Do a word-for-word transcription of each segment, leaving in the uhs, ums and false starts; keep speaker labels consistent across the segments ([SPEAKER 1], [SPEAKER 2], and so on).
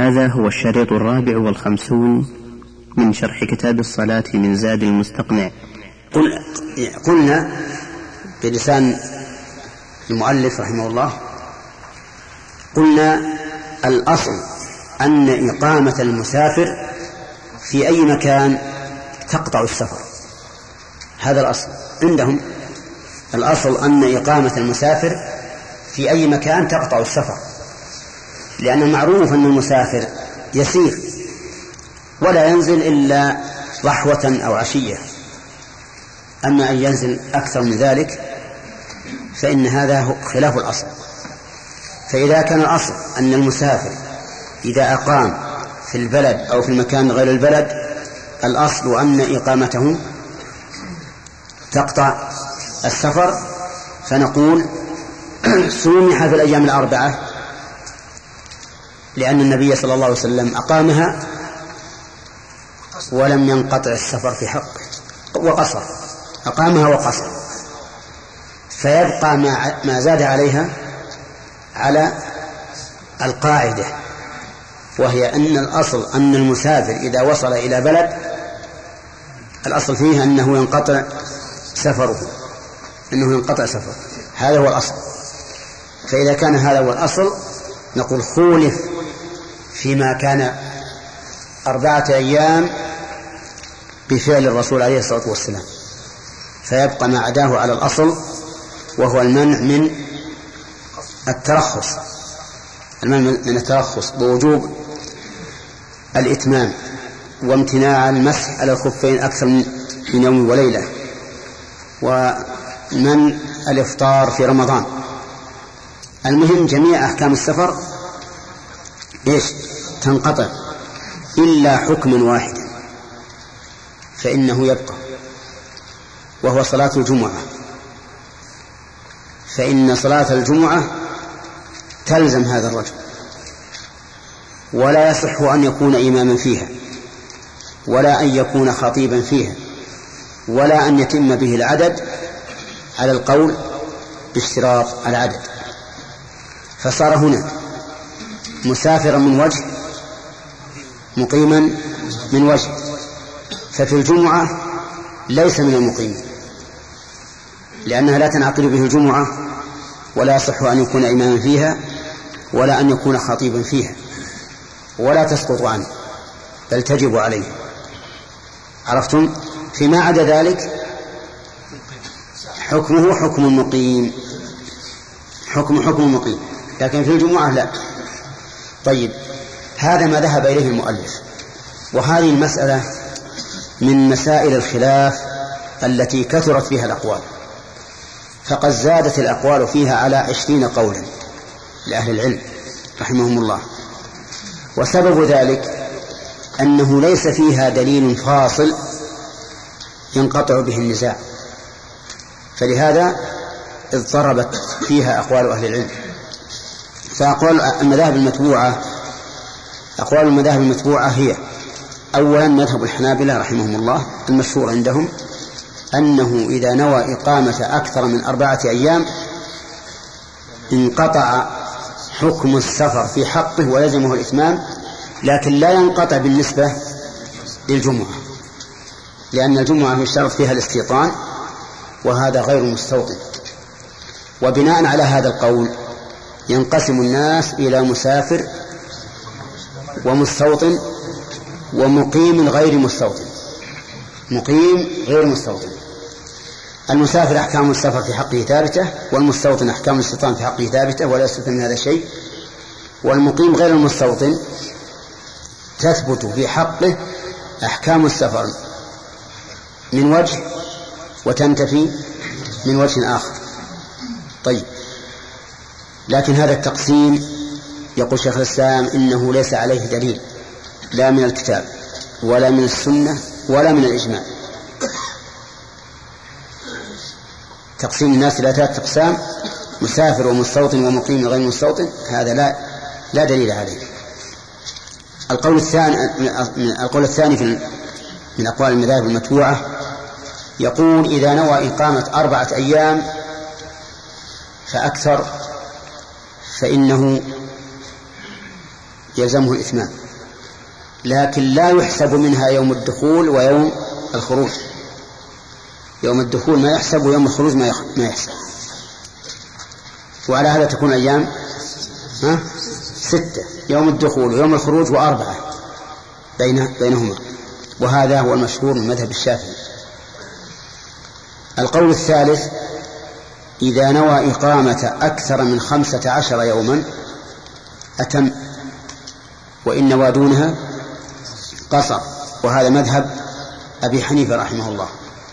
[SPEAKER 1] هذا هو الشريط الرابع والخمسون من شرح كتاب الصلاة من زاد المستقنع.
[SPEAKER 2] قلنا بلسان المؤلف رحمه الله، قلنا الأصل أن إقامة المسافر في أي مكان تقطع السفر. هذا الأصل عندهم، الأصل أن إقامة المسافر في أي مكان تقطع السفر، لأن المعروف أن المسافر يسير ولا ينزل إلا ضحوة أو عشية، أما أن ينزل أكثر من ذلك فإن هذا خلاف الأصل. فإذا كان الأصل أن المسافر إذا أقام في البلد أو في المكان غير البلد الأصل أن إقامته تقطع السفر، فنقول سمح في الأيام الأربعة لأن النبي صلى الله عليه وسلم أقامها ولم ينقطع السفر في حقه، وقصر، أقامها وقصر، فيبقى ما زاد عليها على القاعدة، وهي أن الأصل أن المسافر إذا وصل إلى بلد الأصل فيه أنه ينقطع سفره، أنه ينقطع سفره، هذا هو الأصل. فإذا كان هذا هو الأصل نقول خولف فيما كان أربعة أيام بفعل الرسول عليه الصلاة والسلام، فيبقى ما عداه على الأصل، وهو المنع من الترخص، المنع من الترخص بوجوب الإتمام وامتناع المسح على الخفين أكثر من يوم وليلة، ومن الإفطار في رمضان. المهم جميع أحكام السفر إيش تنقطع إلا حكم واحد فإنه يبقى، وهو صلاة الجمعة. فإن صلاة الجمعة تلزم هذا الرجل، ولا يصح أن يكون إماما فيها، ولا أن يكون خطيبا فيها، ولا أن يتم به العدد على القول باشتراط العدد. فصار هنا مسافرا من وجه، مقيما من وجه، ففي الجمعة ليس من المقيمين لأنها لا تنعقد به الجمعة، ولا يصح أن يكون إماما فيها، ولا أن يكون خطيبا فيها، ولا تسقط عنه بل تجب عليه. عرفتم؟ فيما عدا ذلك حكمه حكم المقيم، حكم حكم المقيم، لكن في الجمعة لا. طيب، هذا ما ذهب إليه المؤلف، وهذه المسألة من مسائل الخلاف التي كثرت فيها الأقوال، فقد زادت الأقوال فيها على عشرين قولا لأهل العلم رحمهم الله. وسبب ذلك أنه ليس فيها دليل فاصل ينقطع به النزاع، فلهذا اضطربت فيها أقوال أهل العلم. فأقوال المذاهب المتبوعة أقوال المذاهب المتبوعة هي: أولا مذهب الحنابلة رحمهم الله المشهور عندهم أنه إذا نوى إقامة أكثر من أربعة أيام انقطع حكم السفر في حقه ولزمه الإتمام، لكن لا ينقطع بالنسبة للجمعة، لأن الجمعة يشترط فيها الاستيطان، وهذا غير مستوطن. وبناء على هذا القول ينقسم الناس إلى مسافر ومستوطن ومقيم غير مستوطن. مقيم غير مستوطن، المسافر أحكام السفر في حقه ثابتة، والمستوطن أحكام الاستيطان في حقه ثابتة ولا يستثنى من هذا شيء. والمقيم غير المستوطن تثبت في حقه أحكام السفر من وجه وتنتفي من وجه آخر. طيب، لكن هذا التقسيم يقول شيخ الإسلام إنه ليس عليه دليل لا من الكتاب ولا من السنة ولا من الإجماع. تقسيم الناس إلى ثلاثة أقسام: مسافر ومستوطن ومقيم غير مستوطن، هذا لا لا دليل عليه. القول الثاني القول الثاني في من أقوال المذاهب المتبوعة يقول: إذا نوى إقامة أربعة أيام فأكثر فإنه يلزمه الإتمام، لكن لا يحسب منها يوم الدخول ويوم الخروج. يوم الدخول ما يحسب ويوم الخروج ما يحسب. وعلى هذا تكون أيام ها؟ ستة، يوم الدخول ويوم الخروج وأربعة بين بينهما، وهذا هو المشهور من مذهب الشافعي. القول الثالث: إذا نوى إقامة أكثر من خمسة عشر يوما أتم، وإن نوى دونها قصر، وهذا مذهب أبي حنيفة رحمه الله.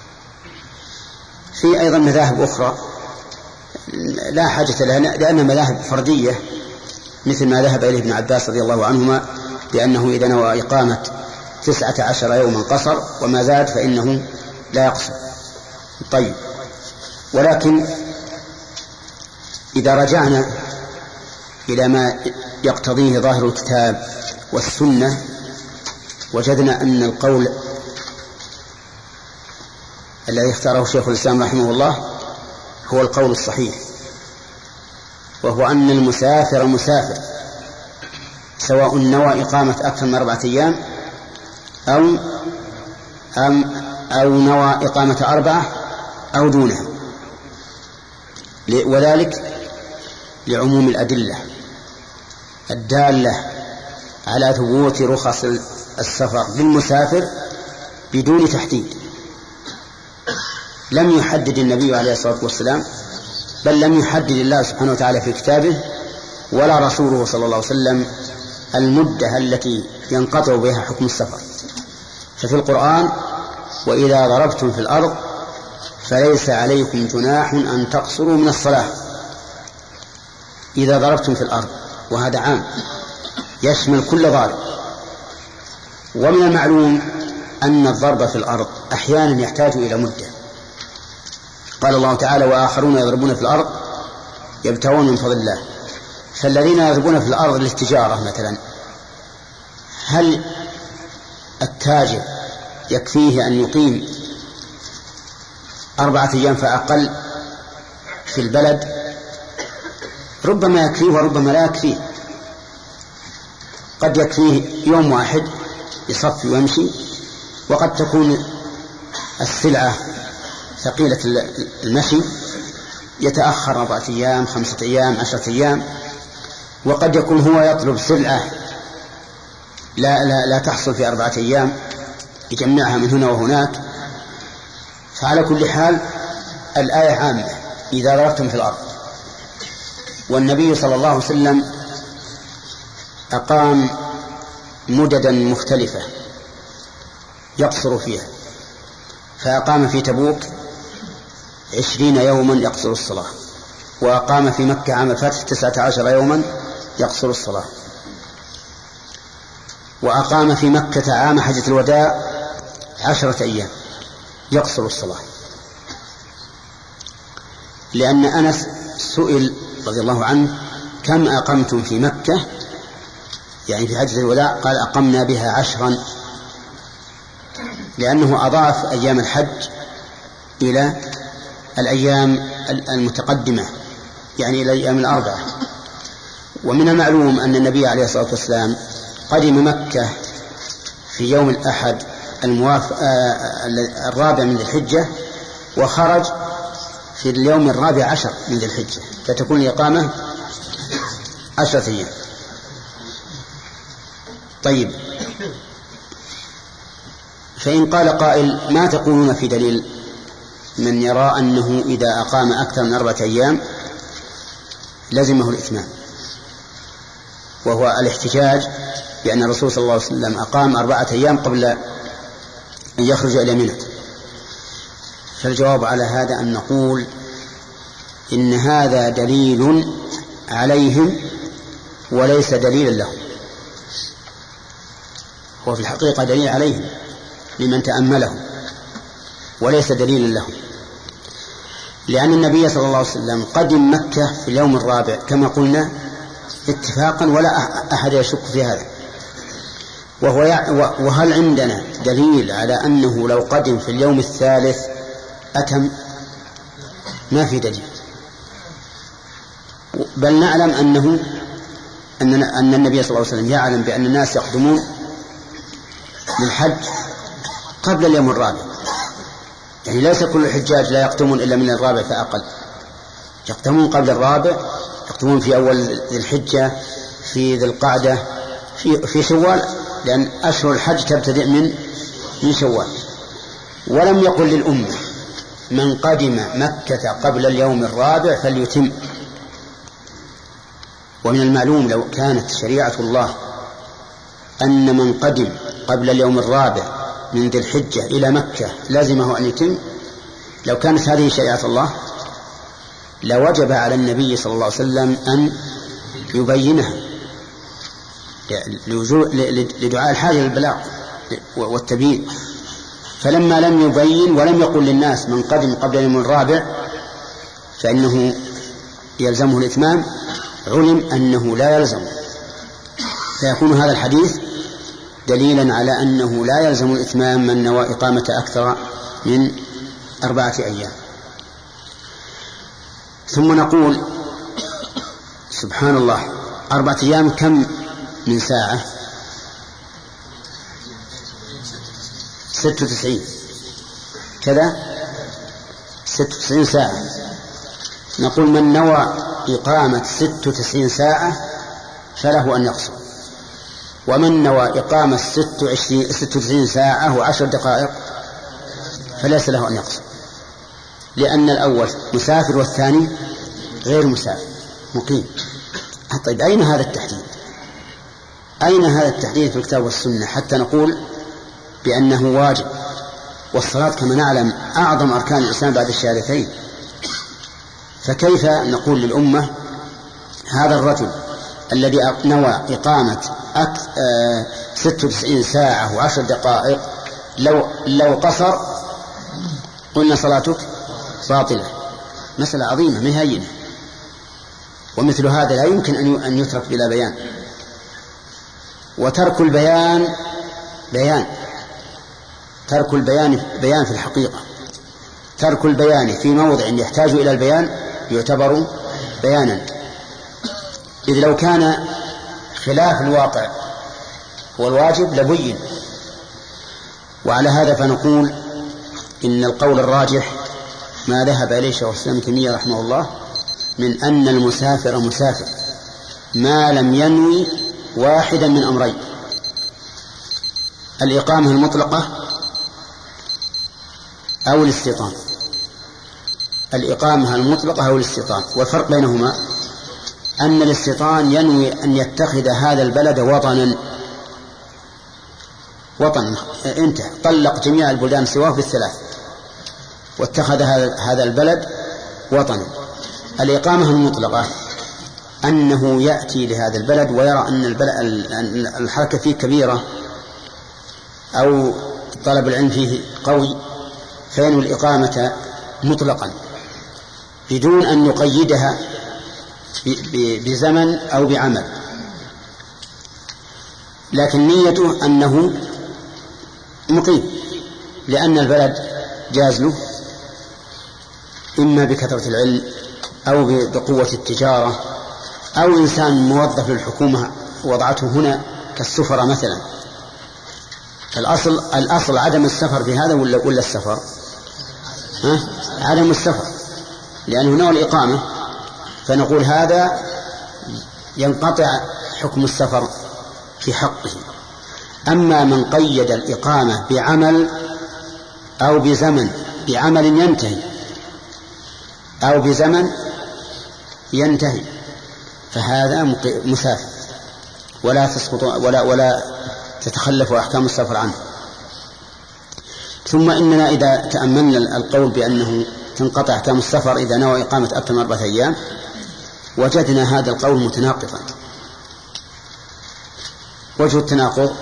[SPEAKER 2] في أيضا مذاهب أخرى لا حاجة لها لأنها مذاهب فردية، مثل ما ذهب إليه ابن عباس رضي الله عنهما بأنه إذا نوى إقامة تسعة عشر يوما قصر، وما زاد فإنه لا يقصر. طيب، ولكن إذا رجعنا إلى ما يقتضيه ظاهر الكتاب والسنة وجدنا أن القول الذي اختاره شيخ الإسلام رحمه الله هو القول الصحيح، وهو أن المسافر مسافر سواء نوى إقامة أكثر من أربعة أيام أو أم أو نوى إقامة أربعة أو دونها، وذلك لعموم الأدلة الدالة على ثبوت رخص السفر للمسافر بدون تحديد. لم يحدد النبي عليه الصلاة والسلام، بل لم يحدد الله سبحانه وتعالى في كتابه ولا رسوله صلى الله عليه وسلم المدة التي ينقطع بها حكم السفر. ففي القرآن: وإذا ضربتم في الأرض فليس عليكم جناح أن تقصروا من الصلاة. إذا ضربتم في الأرض، وهذا عام يشمل كل ضارب. ومن المعلوم أن الضرب في الأرض أحيانا يحتاج إلى مدة. قال الله تعالى: وآخرون يضربون في الأرض يبتغون من فضل الله. فالذين يضربون في الأرض للتجارة مثلا، هل التاجر يكفيه أن يقيم أربعة أيام فأقل في البلد؟ ربما يكفيه وربما لا يكفيه. قد يكفيه يوم واحد يصفي ويمشي، وقد تكون السلعة ثقيلة المشي يتأخر أربعة أيام خمسة أيام عشرة أيام، وقد يكون هو يطلب سلعة لا, لا, لا تحصل في أربعة أيام يجمعها من هنا وهناك. فعلى كل حال الآية عامة: إذا ضربتم في الأرض. والنبي صلى الله عليه وسلم أقام مددا مختلفة يقصر فيها، فأقام في تبوك عشرين يوما يقصر الصلاة، وأقام في مكة عام الفتح تسعة عشر يوما يقصر الصلاة، وأقام في مكة عام حجة الوداع عشرة أيام يقصر الصلاة. لأن أنس سئل رضي الله عنه: كم أقمتم في مكة؟ يعني في حجة الوداع، قال: أقمنا بها عشرا، لأنه أضاف أيام الحج إلى الأيام المتقدمة، يعني إلى الأيام الأربعة. ومن المعلوم أن النبي عليه الصلاة والسلام قدم مكة في يوم الأحد الموافق الرابع من ذي الحجة، وخرج في اليوم الرابع عشر من ذي الحجة، فتكون الإقامة عشرة أيام. طيب، فإن قال قائل: ما تقولون في دليل من يرى أنه إذا أقام أكثر من أربعة أيام لزمه الإتمام؟ وهو الاحتجاج بأن الرسول صلى الله عليه وسلم أقام أربعة أيام قبل أن يخرج إلى منى. فالجواب على هذا أن نقول إن هذا دليل عليهم وليس دليلا لهم. هو في الحقيقة دليل عليهم لمن تأمله، وليس دليلا لهم، لأن النبي صلى الله عليه وسلم قدم مكة في اليوم الرابع كما قلنا اتفاقا، ولا أحد يشك في هذا. وهو وهل عندنا دليل على أنه لو قدم في اليوم الثالث أتم؟ ما في دليل، بل نعلم أنه أن أن النبي صلى الله عليه وسلم يعلم بأن الناس يقدمون للحج قبل اليوم الرابع، يعني ليس كل الحجاج لا يقدمون إلا من الرابع فأقل، يقدمون قبل الرابع، يقدمون في أول ذي الحجة، في ذي القعدة، في في شوال، لأن أشهر الحج تبتدئ من من شوال. ولم يقل للأمة من قدم مكة قبل اليوم الرابع فليتم. ومن المعلوم لو كانت شريعة الله أن من قدم قبل اليوم الرابع من ذي الحجة إلى مكة لازمه أن يتم، لو كانت هذه شريعة الله لوجب على النبي صلى الله عليه وسلم أن يبينها لدعاء الحاجة للبلاغ والتبيين. فلما لم يبين ولم يقل للناس من قدم قبل اليوم الرابع فإنه يلزمه الإتمام، علم أنه لا يلزم، فيكون هذا الحديث دليلا على أنه لا يلزم الإتمام من نوى إقامة أكثر من أربعة أيام. ثم نقول سبحان الله، أربعة أيام كم من ساعة؟ ست وتسعين كذا، ست وتسعين ساعة. نقول من نوى إقامة ست وتسعين ساعة فله أن يقصر، ومن نوى إقامة ست وتسعين ساعة وعشر دقائق فليس له أن يقصر، لأن الأول مسافر والثاني غير مسافر مقيم. طيب أين هذا التحديد؟ أين هذا التحديد في الكتاب والسنة حتى نقول بأنه واجب؟ والصلاة كما نعلم أعظم أركان الإسلام بعد الشهادتين، فكيف نقول للأمة هذا الرجل الذي نوى إقامة ست وتسعين ساعة وعشر دقائق لو, لو قصر قلنا صلاتك باطلة؟ مسألة عظيمة مهينة، ومثل هذا لا يمكن أن يترك بلا بيان. وترك البيان بيان، ترك البيان بيان في الحقيقة، ترك البيان في موضع يحتاج إلى البيان يعتبر بيانا، إذ لو كان خلاف الواقع والواجب لبين. وعلى هذا فنقول إن القول الراجح ما ذهب إليه شيخ الإسلام ابن تيمية رحمه الله من أن المسافر مسافر ما لم ينوي واحدا من أمرين: الإقامة المطلقة أو الاستيطان. الإقامة المطلقة أو الاستيطان، والفرق بينهما أن الاستيطان ينوي أن يتخذ هذا البلد وطنا وطنا انتهى، طلق جميع البلدان سواه في الثلاث واتخذ هذا البلد وطنا. الإقامة المطلقة أنه يأتي لهذا البلد ويرى أن الحركة فيه كبيرة أو طلب العلم فيه قوي فينوي الإقامة مطلقا بدون أن يقيدها بزمن أو بعمل، لكن نيته أنه مقيم، لأن البلد جاز له إما بكثرة العلم أو بقوة التجارة أو إنسان موظف للحكومة وضعته هنا كالسفرة مثلا. الأصل الأصل عدم السفر في هذا ولا ولا السفر؟ ها؟ عدم السفر، لأنه نوى الإقامة، فنقول هذا ينقطع حكم السفر في حقه. أما من قيد الإقامة بعمل أو بزمن، بعمل ينتهي أو بزمن ينتهي، فهذا مسافر ولا تسقط ولا ولا تتخلف أحكام السفر عنه. ثم إننا إذا تأملنا القول بأنه تنقطع أحكام السفر إذا نوى إقامة أكثر من أربعة أيام وجدنا هذا القول متناقضا. وجه التناقض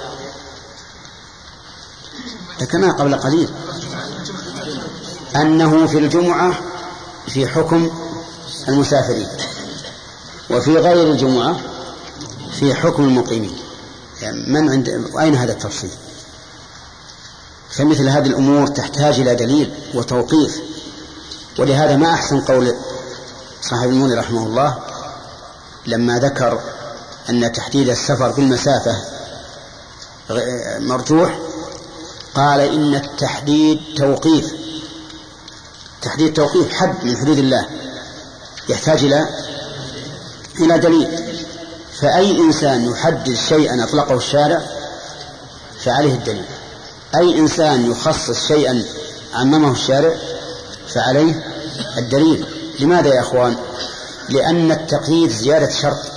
[SPEAKER 2] ذكرنا قبل قليل أنه في الجمعة في حكم المسافرين، وفي غير الجمعة في حكم المقيمين. يعني من عند أين هذا التفصيل؟ فمثل هذه الأمور تحتاج إلى دليل وتوقيف. ولهذا ما أحسن قول صاحب المنذر رحمه الله لما ذكر أن تحديد السفر بالمسافة مرجوح، قال إن التحديد توقيف، تحديد توقيف حد من حدود الله يحتاج إلى إلى دليل. فأي إنسان يحدد شيئا أطلقه الشارع فعليه الدليل، أي إنسان يخصص شيئا عممه الشارع فعليه الدليل. لماذا يا أخوان؟ لأن التقييد زيادة شرط،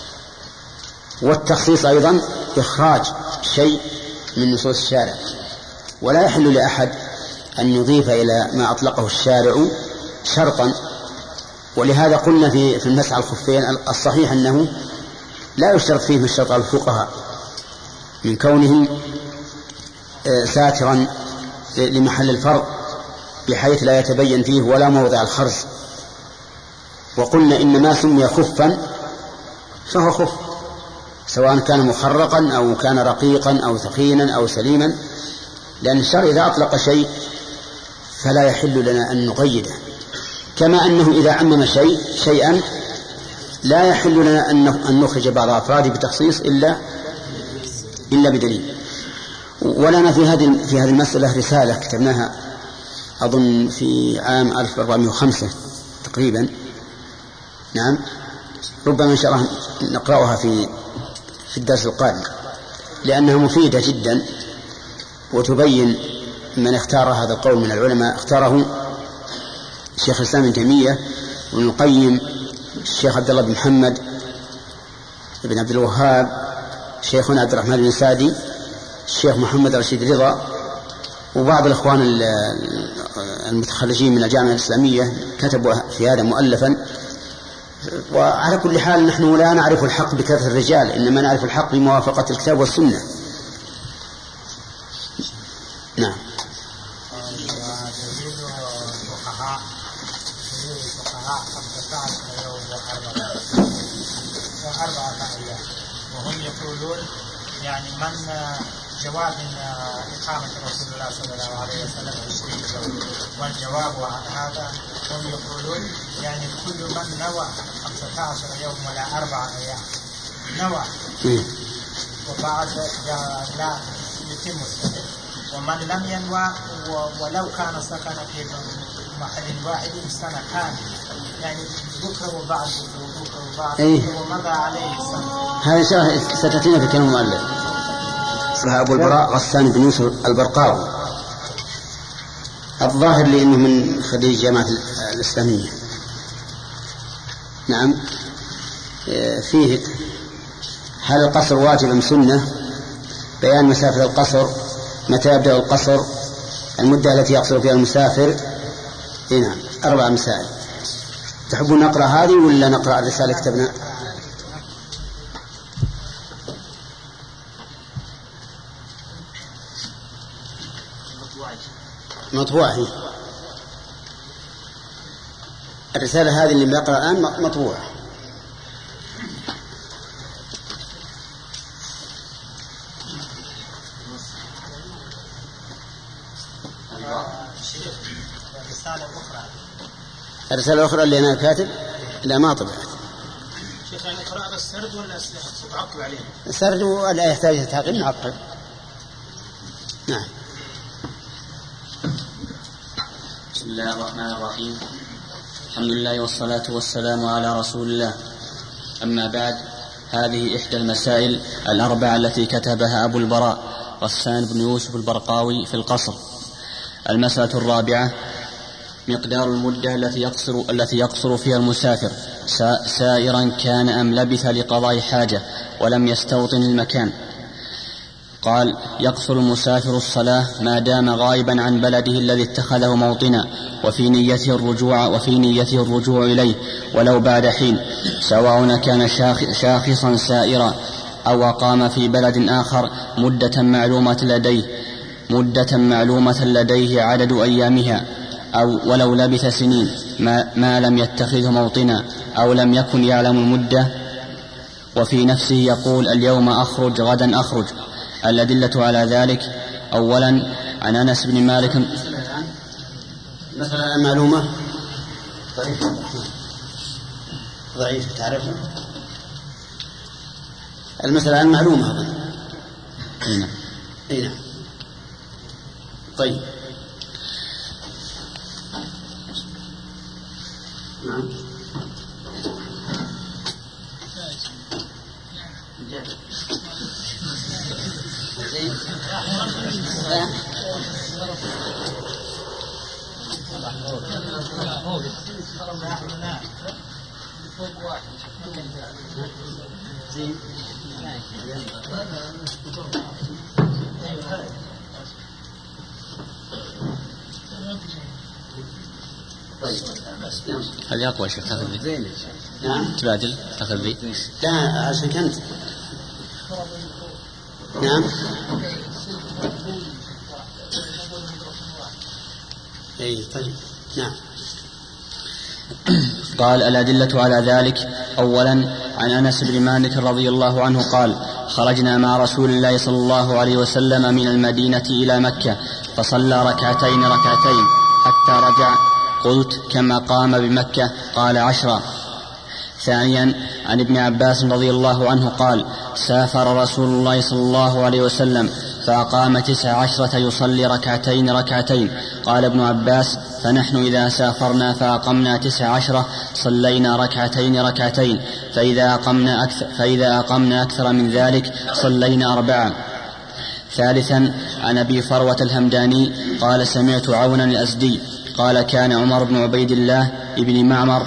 [SPEAKER 2] والتخصيص أيضا إخراج شيء من نصوص الشارع، ولا يحل لأحد أن يضيف إلى ما أطلقه الشارع شرطا. ولهذا قلنا في في المسح على الخفين الصحيح أنه لا يشترط فيه من الشرط على الفقهاء من كونه ساترا لمحل الفرض بحيث لا يتبين فيه ولا موضع الخرز. وقلنا إن ما سمي خفا فهو خف، سواء كان مخرقا أو كان رقيقا أو ثقيلا أو سليما، لأن الشرع إذا أطلق شيء فلا يحل لنا أن نقيده، كما أنه إذا عمم شيء شيئا لا يحل لنا أن نخرج بعض أفراده بتخصيص إلا إلا بدليل. ولنا في هذه في هذه المسألة رسالة كتبناها أظن في عام ألف وأربعمائة وخمسة تقريبا، نعم، ربما إن شاء الله نقرأها في في الدرس القادم، لأنها مفيدة جدا وتبين من اختار هذا القول من العلماء. اختاره الشيخ الإسلام ابن تيمية وابن القيم، الشيخ عبد الله بن محمد بن عبد الوهاب، شيخنا عبد الرحمن بن سعدي، الشيخ محمد رشيد رضا، وبعض الإخوان المتخرجين من الجامعة الإسلامية كتبوا في هذا مؤلفا. وعلى كل حال نحن لا نعرف الحق بكثرة الرجال، إنما نعرف الحق بموافقة الكتاب والسنة. نعم.
[SPEAKER 3] وهم يقولون يعني من جواب إقامة رسول الله صلى الله عليه وسلم عشرين يوم، والجواب عن هذا هم يقولون يعني كل من نوى خمسة عشر يوم ولا أربعة أيام نوى وبعد لا يتم السنة، ومن لم ينوى ولو كان سكن في محل واحد سنة كاملة، يعني بكرة وبعد بكرة وبعد ومضى عليه سنة.
[SPEAKER 2] هذا ستأتينا في كلام المؤلف اسمها أبو البراء غسان بن يوسف البرقاوي، الظاهر لأنه من خريج الجامعة الإسلامية. نعم. فيه هل القصر واجب أم سنة؟ بيان مسافة القصر، متى يبدأ القصر، المدة التي يقصر فيها المسافر. نعم، أربع مسائل. تحبون نقرأ هذه ولا نقرأ الرسالة كتبنا؟ مطبوعة هي الرسالة هذه اللي بقرأ الآن مطبوعة. الرسالة الأخرى اللي أنا كاتب لا ما طبعت.
[SPEAKER 3] شيخ يعني قراءة السرد ولا تعقب عليه؟
[SPEAKER 2] السرد ولا يحتاج تعقيب، نعقب. نعم.
[SPEAKER 1] بسم الله الرحمن الرحيم، الحمد لله والصلاة والسلام على رسول الله. أما بعد، هذه إحدى المسائل الأربعة التي كتبها أبو البراء غسان بن يوسف البرقاوي في القصر. المسألة الرابعة: مقدار المدة التي يقصر, التي يقصر فيها المسافر سائرا كان أم لبث لقضاء حاجة ولم يستوطن المكان. قال: يقصر المسافر الصلاة ما دام غائبا عن بلده الذي اتخذه موطنا، وفي نيته الرجوع وفي نيته الرجوع إليه ولو بعد حين، سواء كان شاخصا سائرا أو أقام في بلد آخر مدة معلومة لديه مدة معلومة لديه عدد أيامها، أو ولو لبث سنين ما, ما لم يتخذه موطنا أو لم يكن يعلم المدة، وفي نفسه يقول اليوم أخرج غدا أخرج. الأدلة على ذلك: أولا عن أنس بن مالك.
[SPEAKER 2] مثلا المعلومة ضعيف ضعيف تعرفه المسألة المعلومة هذا.
[SPEAKER 1] هنا
[SPEAKER 2] هنا طيب. نعم. زين.
[SPEAKER 1] هذه أقوى شيء تأخذ ذي.
[SPEAKER 2] نعم.
[SPEAKER 1] تبادل تأخذ ذي.
[SPEAKER 2] لا عشان كنت. نعم. أي طيب. نعم.
[SPEAKER 1] قال الأدلة على ذلك: أولا عن أنس بن مالك رضي الله عنه قال: خرجنا مع رسول الله صلى الله عليه وسلم من المدينة إلى مكة فصلى ركعتين ركعتين حتى رجع. قلت: كما قام بمكة؟ قال: عشرا. ثانيا عن ابن عباس رضي الله عنه قال: سافر رسول الله صلى الله عليه وسلم فأقام تسع عشرة يصلي ركعتين ركعتين. قال ابن عباس: فنحن إذا سافرنا فأقمنا تسع عشرة صلينا ركعتين ركعتين، فإذا أقمنا أكثر, فإذا أقمنا أكثر من ذلك صلينا أربعة. ثالثا عن أبي فروة الهمداني قال: سمعت عونا الأزدي قال: كان عمر بن عبيد الله ابن معمر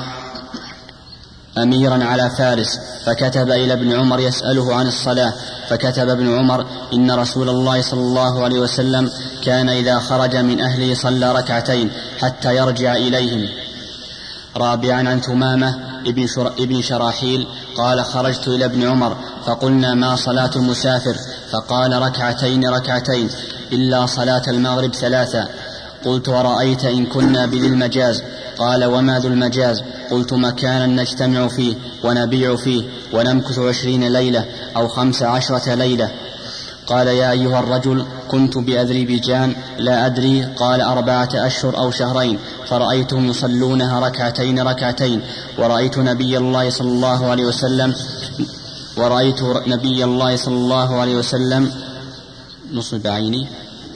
[SPEAKER 1] أميرا على فارس، فكتب إلى ابن عمر يسأله عن الصلاة، فكتب ابن عمر: إن رسول الله صلى الله عليه وسلم كان إذا خرج من أهله صلى ركعتين حتى يرجع إليهم. رابعا عن ثمامة ابن شراحيل قال: خرجت إلى ابن عمر فقلنا: ما صلاة المسافر؟ فقال: ركعتين ركعتين إلا صلاة المغرب ثلاثة. قلت: ورأيت إن كنا بذي المجاز؟ قال: وما ذو المجاز؟ قلت: مكانا نجتمع فيه ونبيع فيه ونمكث عشرين ليلة أو خمس عشرة ليلة. قال: يا أيها الرجل، كنت بأذربيجان لا أدري. قال: أربعة أشهر أو شهرين، فرأيتهم يصلونها ركعتين ركعتين، ورأيت نبي الله صلى الله عليه وسلم ورأيت نبي الله صلى الله عليه وسلم نصب عيني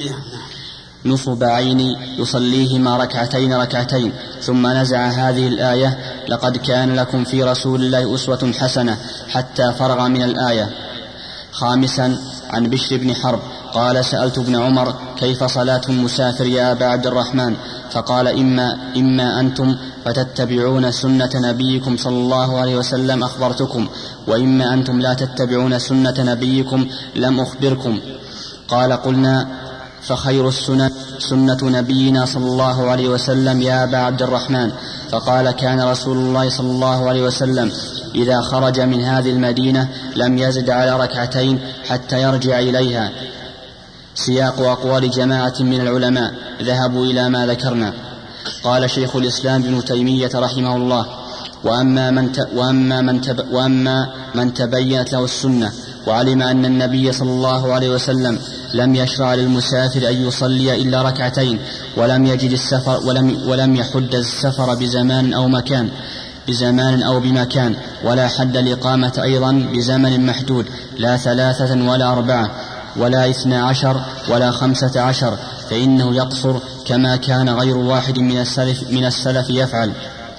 [SPEAKER 1] نصب عيني يصليهما ركعتين ركعتين. ثم نزع هذه الآية: لقد كان لكم في رسول الله أسوة حسنة، حتى فرغ من الآية. خامسا عن بشر بن حرب قال: سألت ابن عمر: كيف صلاة المسافر يا أبا عبد الرحمن؟ فقال: إما, إما أنتم فتتبعون سنة نبيكم صلى الله عليه وسلم أخبرتكم، وإما أنتم لا تتبعون سنة نبيكم لم أخبركم. قال: قلنا: فخير السنن سنة نبينا صلى الله عليه وسلم يا أبا عبد الرحمن. فقال: كان رسول الله صلى الله عليه وسلم إذا خرج من هذه المدينة لم يزد على ركعتين حتى يرجع إليها. سياق أقوال جماعة من العلماء ذهبوا إلى ما ذكرنا. قال شيخ الإسلام ابن تيمية رحمه الله: وأما من, ت... وأما من, تب... وأما من تبينت له السنة وعلم أن النبي صلى الله عليه وسلم لم يشرع للمسافر أن يصلي إلا ركعتين، ولم يجد السفر ولم, ولم يحد السفر بزمان أو مكان بزمان أو بمكان، ولا حد الإقامة أيضا بزمن محدود، لا ثلاثة ولا أربعة ولا اثنى عشر ولا خمسة عشر، فإنه يقصر كما كان غير واحد من السلف, من السلف يفعل.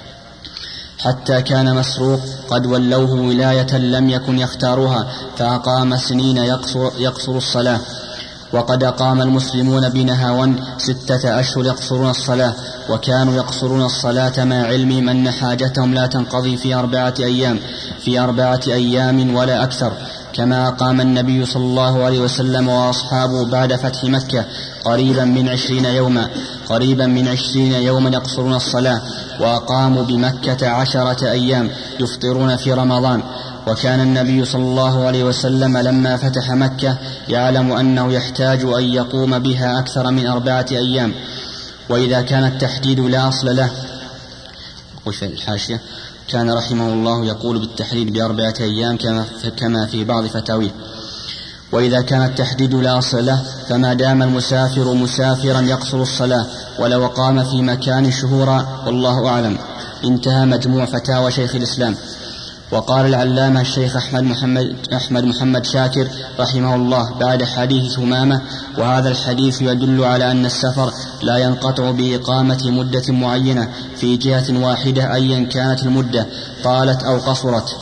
[SPEAKER 1] حتى كان مسروق قد ولوه ولاية لم يكن يختارها، فأقام سنين يقصر, يقصر الصلاة. وقد أقام المسلمون بنهاوند ستة أشهر يقصرون الصلاة، وكانوا يقصرون الصلاة مع علم أن حاجتهم لا تنقضي في أربعة أيام في أربعة أيام ولا أكثر، كما أقام النبي صلى الله عليه وسلم وأصحابه بعد فتح مكة قريبا من عشرين يوما قريبا من عشرين يوما يقصرون الصلاة، وأقاموا بمكة عشرة أيام يفطرون في رمضان. وكان النبي صلى الله عليه وسلم لما فتح مكة يعلم أنه يحتاج أن يقوم بها أكثر من أربعة أيام. وإذا كان التحديد لا أصل له، وفي الحاشية كان رحمه الله يقول بالتحديد بأربعة أيام كما في بعض فتاويه. وإذا كان التحديد لا أصل له فما دام المسافر مسافرا يقصر الصلاة ولو قام في مكان شهورا، والله أعلم. انتهى مجموع فتاوى شيخ الإسلام. وقال العلامة الشيخ أحمد محمد, أحمد محمد شاكر رحمه الله بعد حديث ثمامة: وهذا الحديث يدل على أن السفر لا ينقطع بإقامة مدة معينة في جهة واحدة أيا كانت المدة طالت أو قصرت.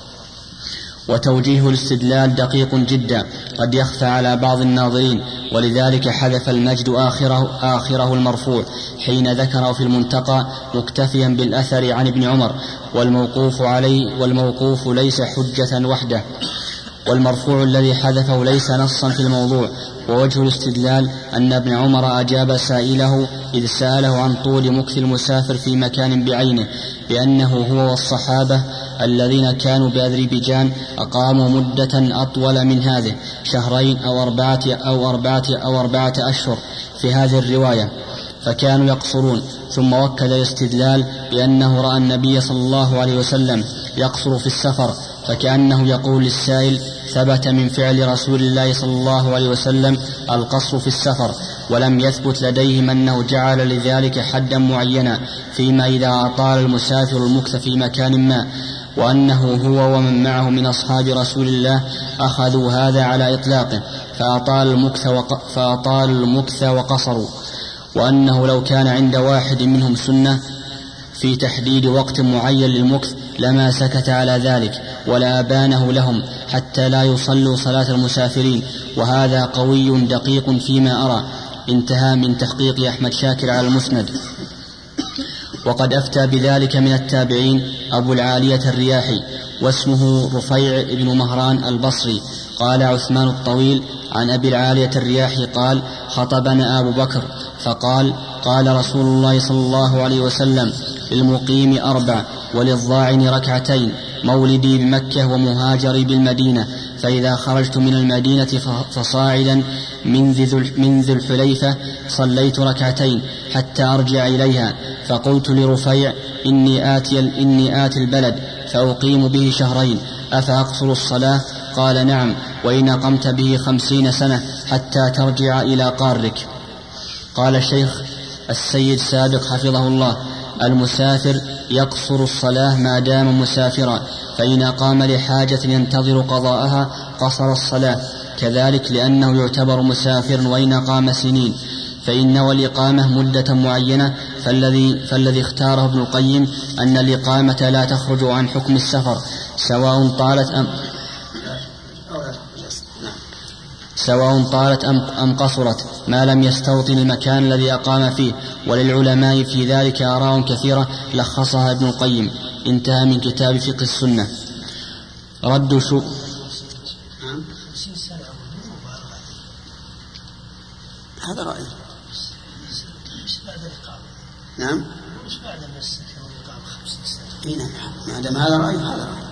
[SPEAKER 1] وتوجيه الاستدلال دقيق جدا قد يخفى على بعض الناظرين، ولذلك حذف المجد آخره, آخره المرفوع حين ذكره في المنتقى مكتفيا بالأثر عن ابن عمر، والموقوف عليه والموقوف ليس حجة وحده، والمرفوع الذي حذفه ليس نصا في الموضوع. ووجه الاستدلال أن ابن عمر أجاب سائله إذ سأله عن طول مكث المسافر في مكان بعينه بأنه هو والصحابة الذين كانوا بأذربيجان أقاموا مدة أطول من هذه، شهرين أو أربعة أو أربعة أو أربعة أشهر في هذه الرواية، فكانوا يقصرون. ثم وكل الاستدلال بأنه رأى النبي صلى الله عليه وسلم يقصر في السفر، فكأنه يقول للسائل: ثبت من فعل رسول الله صلى الله عليه وسلم القصر في السفر، ولم يثبت لديهم أنه جعل لذلك حدا معينا، فيما إذا أطال المسافر المكث في مكان ما، وأنه هو ومن معه من أصحاب رسول الله أخذوا هذا على إطلاقه فأطال المكث, وق... فأطال المكث وقصروا، وأنه لو كان عند واحد منهم سنة في تحديد وقت معين للمكث لما سكت على ذلك ولا أبانه لهم حتى لا يصلوا صلاة المسافرين، وهذا قوي دقيق فيما أرى. انتهى من تحقيق أحمد شاكر على المسند. وقد أفتى بذلك من التابعين أبو العالية الرياحي واسمه رفيع بن مهران البصري. قال عثمان الطويل عن أبي العالية الرياحي قال: خطبنا أبو بكر فقال: قال رسول الله صلى الله عليه وسلم: للمقيم أربع، وللضاعن ركعتين، مولدي بمكة ومهاجري بالمدينة، فإذا خرجت من المدينة فصاعدا من ذي الحليفة صليت ركعتين حتى أرجع إليها. فقلت لرفيع: إني آتي, إني آتي البلد فأقيم به شهرين، أفأقصر الصلاة؟ قال: نعم، وإن أقمت به خمسين سنة حتى ترجع إلى قارك. قال الشيخ السيد سابق حفظه الله: المسافر يقصر الصلاة ما دام مسافرا، فإن أقام لحاجة ينتظر قضاءها قصر الصلاة، كذلك لأنه يعتبر مسافر وإن أقام سنين، فإن والإقامة مدة معينة، فالذي, فالذي اختاره ابن القيم أن الإقامة لا تخرج عن حكم السفر سواء طالت أم سواء طالت أم قصرت ما لم يستوطن المكان الذي أقام فيه. وللعلماء في ذلك آراء كثيرة لخصها ابن القيم. انتهى من كتاب فقه السنة. رد شو
[SPEAKER 2] هذا رأيه. نعم ما دام هذا رأيه هذا رأيه.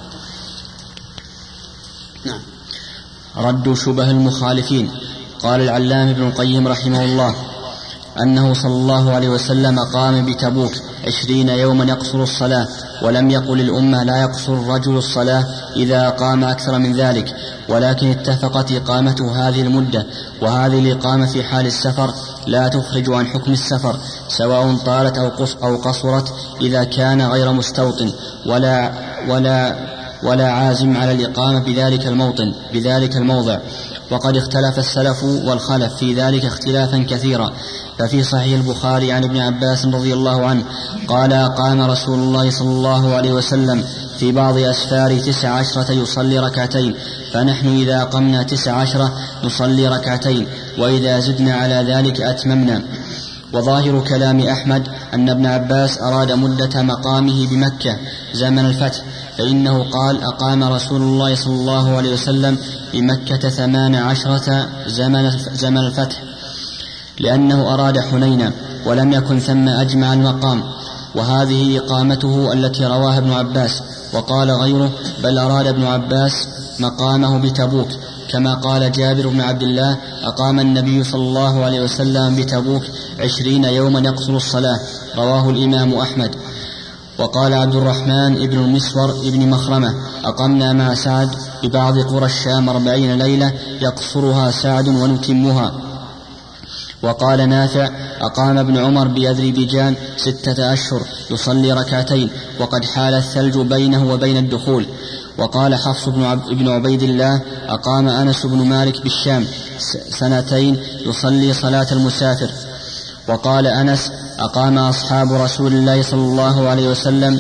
[SPEAKER 2] نعم.
[SPEAKER 1] رد شبه المخالفين. قال العلامة ابن القيم رحمه الله أنه صلى الله عليه وسلم قام بتبوك عشرين يوما يقصر الصلاة، ولم يقل الأمة لا يقصر الرجل الصلاة إذا قام أكثر من ذلك، ولكن اتفقت إقامته هذه المدة، وهذه الإقامة في حال السفر لا تخرج عن حكم السفر سواء طالت أو قصرت إذا كان غير مستوطن ولا ولا ولا عازم على الإقامة بذلك الموطن بذلك الموضع. وقد اختلف السلف والخلف في ذلك اختلافا كثيرا. ففي صحيح البخاري عن ابن عباس رضي الله عنه قال: قام رسول الله صلى الله عليه وسلم في بعض أسفار تسع عشرة يصلي ركعتين، فنحن إذا قمنا تسع عشرة نصلي ركعتين، وإذا زدنا على ذلك أتممنا. وظاهر كلام أحمد أن ابن عباس أراد مدة مقامه بمكة زمن الفتح، فإنه قال: أقام رسول الله صلى الله عليه وسلم بمكة ثمان عشرة زمن, زمن الفتح، لأنه أراد حنينا ولم يكن ثم أجمع المقام، وهذه إقامته التي رواها ابن عباس. وقال غيره: بل أراد ابن عباس مقامه بتبوك، كما قال جابر بن عبد الله: أقام النبي صلى الله عليه وسلم بتبوك عشرين يوما يقصر الصلاة، رواه الإمام أحمد. وقال عبد الرحمن ابن المسور ابن مخرمة: أقمنا مع سعد ببعض قرى الشام أربعين ليلة يقصرها سعد ونتمها. وقال نافع: أقام ابن عمر بأذربيجان ستة أشهر يصلي ركعتين وقد حال الثلج بينه وبين الدخول. وقال حفص بن عبيد الله: أقام أنس بن مالك بالشام سنتين يصلي صلاة المسافر. وقال أنس: أقام أصحاب رسول الله صلى الله عليه وسلم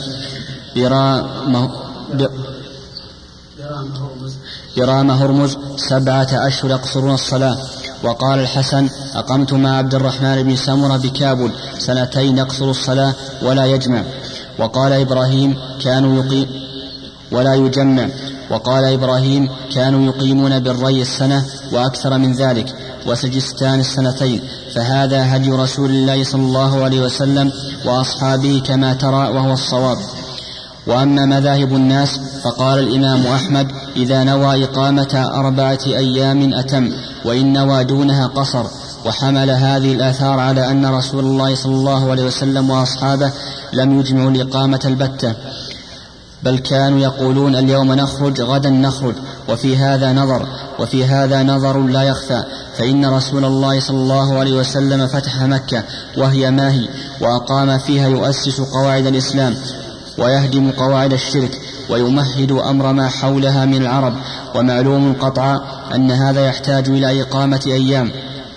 [SPEAKER 1] برام هرمز سبعة أشهر يقصرون الصلاة. وقال الحسن: أقمت مع عبد الرحمن بن سمرة بكابل سنتين يقصر الصلاة ولا يجمع. وقال إبراهيم: كانوا يقيم ولا يجمع. وقال إبراهيم: كانوا يقيمون بالري السنة وأكثر من ذلك وسجستان السنتين، فهذا هدي رسول الله صلى الله عليه وسلم وأصحابه كما ترى وهو الصواب. وأما مذاهب الناس فقال الإمام أحمد: إذا نوى إقامة أربعة أيام أتم، وإن نوى دونها قصر. وحمل هذه الآثار على أن رسول الله صلى الله عليه وسلم وأصحابه لم يجمعوا الإقامة البتة، بل كانوا يقولون اليوم نخرج غدا نخرج. وفي هذا نظر وفي هذا نظر لا يخفى، فإن رسول الله صلى الله عليه وسلم فتح مكة وهي ماهي، وأقام فيها يؤسس قواعد الإسلام ويهدم قواعد الشرك ويمهد أمر ما حولها من العرب. ومعلوم قطعا أن هذا يحتاج إلى إقامة أيام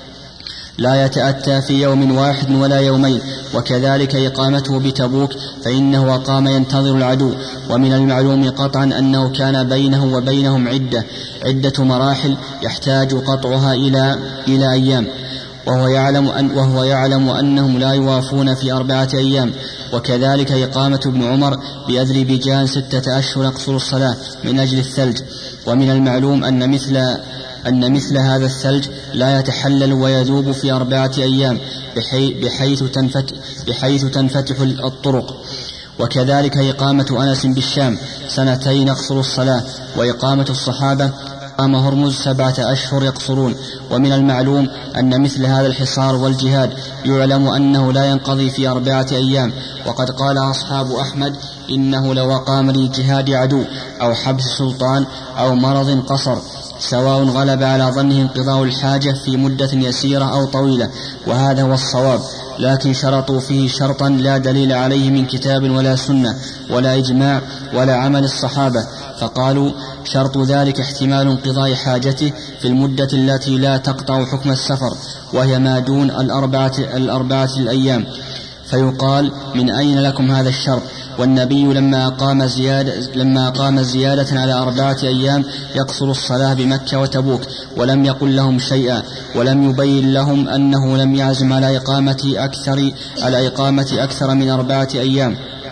[SPEAKER 1] لا يتأتى في يوم واحد ولا يومين. وكذلك إقامته بتبوك فإنه أقام ينتظر العدو. ومن المعلوم قطعا أنه كان بينه وبينهم عدة عدة مراحل يحتاج قطعها إلى إلى أيام، وهو يعلم أن وهو يعلم أنهم لا يوافون في أربعة أيام. وكذلك إقامة ابن عمر بأذربيجان ستة أشهر يقصر الصلاة من أجل الثلج. ومن المعلوم أن مثل أن مثل هذا الثلج لا يتحلل ويذوب في أربعة أيام بحي بحيث تنفتح, بحيث تنفتح الطرق. وكذلك إقامة أنس بالشام سنتين يقصر الصلاة. وإقامة الصحابة أقام هرمز سبعة أشهر يقصرون. ومن المعلوم أن مثل هذا الحصار والجهاد يعلم أنه لا ينقضي في أربعة أيام. وقد قال أصحاب أحمد: إنه لو أقام لجهاد عدو أو حبس سلطان أو مرض قصر، سواء غلب على ظنه انقضاء الحاجة في مدة يسيرة أو طويلة، وهذا هو الصواب. لكن شرطوا فيه شرطا لا دليل عليه من كتاب ولا سنة ولا إجماع ولا عمل الصحابة، فقالوا: شرط ذلك احتمال انقضاء حاجته في المدة التي لا تقطع حكم السفر، وهي ما دون الأربعة, الأربعة الأيام. فيقال: من أين لكم هذا الشرط؟ والنبي لما أقام زيادة, لما أقام زيادة على أربعة أيام يقصر الصلاة بمكة وتبوك ولم يقل لهم شيئا، ولم يبين لهم أنه لم يعزم على إقامة أكثر, على إقامة أكثر من أربعة أيام،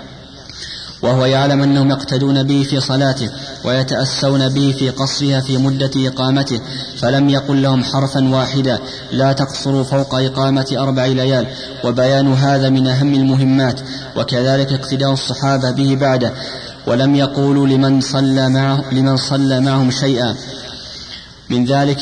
[SPEAKER 1] وهو يعلم أنهم يقتدون به في صلاته ويتأسون به في قصرها في مدة إقامته، فلم يقل لهم حرفا واحدا: لا تقصروا فوق إقامة أربع ليال. وبيان هذا من أهم المهمات. وكذلك اقتداء الصحابة به بعده، ولم يقولوا لمن صلى معه لمن صلى معهم شيئا من ذلك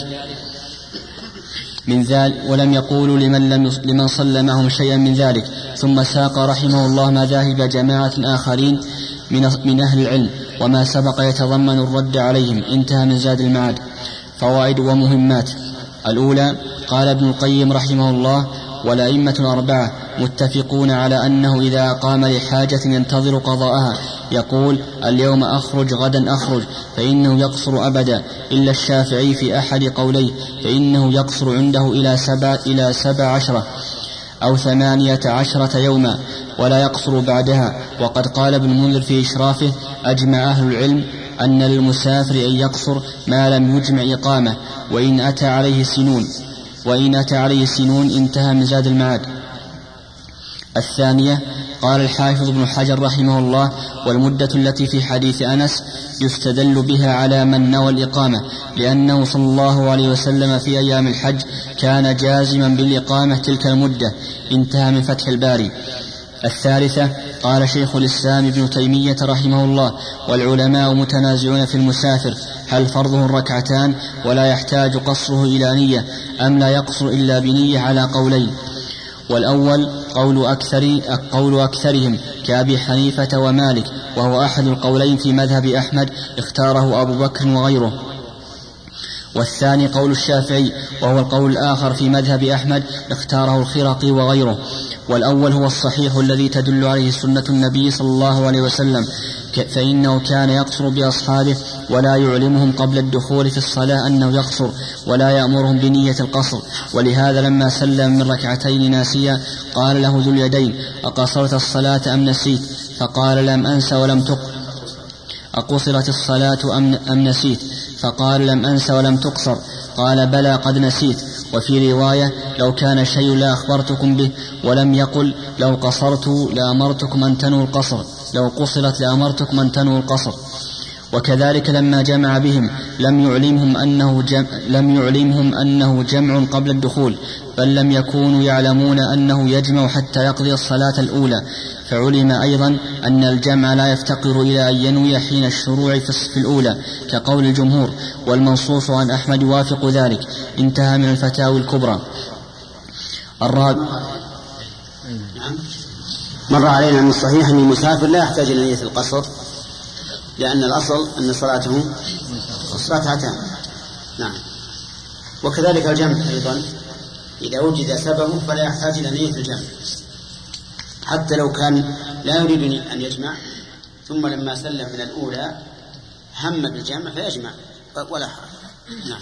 [SPEAKER 1] من ذلك ولم يقولوا لمن لم لمن صلى معهم شيئا من ذلك. ثم ساق رحمه الله مذاهب جماعة آخرين من من أهل العلم، وما سبق يتضمن الرد عليهم. انتهى من زاد المعاد. فوائد ومهمات. الأولى: قال ابن القيم رحمه الله: والأئمة الأربعة متفقون على أنه إذا أقام لحاجة ينتظر قضاءها يقول: اليوم أخرج غدا أخرج، فإنه يقصر أبدا، إلا الشافعي في أحد قوليه فإنه يقصر عنده إلى سبع, إلى سبع عشرة أو ثمانية عشرة يوما، ولا يقصر بعدها. وقد قال ابن المنذر في إشرافه: أجمع أهل العلم أن للمسافر أن يقصر ما لم يجمع إقامة، وإن أتى عليه سنون وإن أتى عليه سنون. انتهى من زاد المعاد. الثانية: قال الحافظ ابن حجر رحمه الله: والمدة التي في حديث أنس يستدل بها على من نوى الإقامة، لأنه صلى الله عليه وسلم في أيام الحج كان جازما بالإقامة تلك المدة. انتهى من فتح الباري. الثالثة: قال شيخ الإسلام ابن تيمية رحمه الله: والعلماء متنازعون في المسافر هل فرضه الركعتان ولا يحتاج قصره إلى نية، أم لا يقصر إلا بنية، على قولين. والأول قول, أكثر قول أكثرهم كأبي حنيفة ومالك، وهو أحد القولين في مذهب أحمد اختاره أبو بكر وغيره. والثاني قول الشافعي، وهو القول الآخر في مذهب أحمد اختاره الخرقي وغيره. والأول هو الصحيح الذي تدل عليه سنة النبي صلى الله عليه وسلم، فإنه كان يقصر بأصحابه ولا يعلمهم قبل الدخول في الصلاة أنه يقصر ولا يأمرهم بنية القصر. ولهذا لما سلم من ركعتين ناسيا قال له ذو اليدين: أقصرت الصلاة أم نسيت؟ فقال: لم أنس ولم تقصر. أقصرت الصلاة أم نسيت؟ فقال: لم أنس ولم تقصر. قال: بلى قد نسيت. وفي رواية: لو كان شيء لا أخبرتكم به. ولم يقل: لو قصرت لأمرتكم أن تنووا القصر، لو قصرت لأمرتكم أن تنووا القصر. وكذلك لما جمع بهم لم يعلمهم أنه جمع, لم يعلمهم أنه جمع قبل الدخول، بل لم يكونوا يعلمون أنه يجمع حتى يقضي الصلاة الأولى. فعلم أيضا أن الجمع لا يفتقر إلى أن ينوي حين الشروع في الأولى كقول الجمهور، والمنصوص عن أحمد يوافق ذلك. انتهى من الفتاوي الكبرى. الرابع.
[SPEAKER 2] مر علينا أن الصحيح أن المسافر لا يحتاج إلى نية القصر، لأن الأصل أن صلاته ركعتان. نعم. وكذلك الجمع أيضا إذا وجد سببه فلا يحتاج إلى نية الجمع، حتى لو كان لا يريد أن يجمع ثم لما سلم من الأولى هم بالجمع فيجمع ولا حرج. نعم.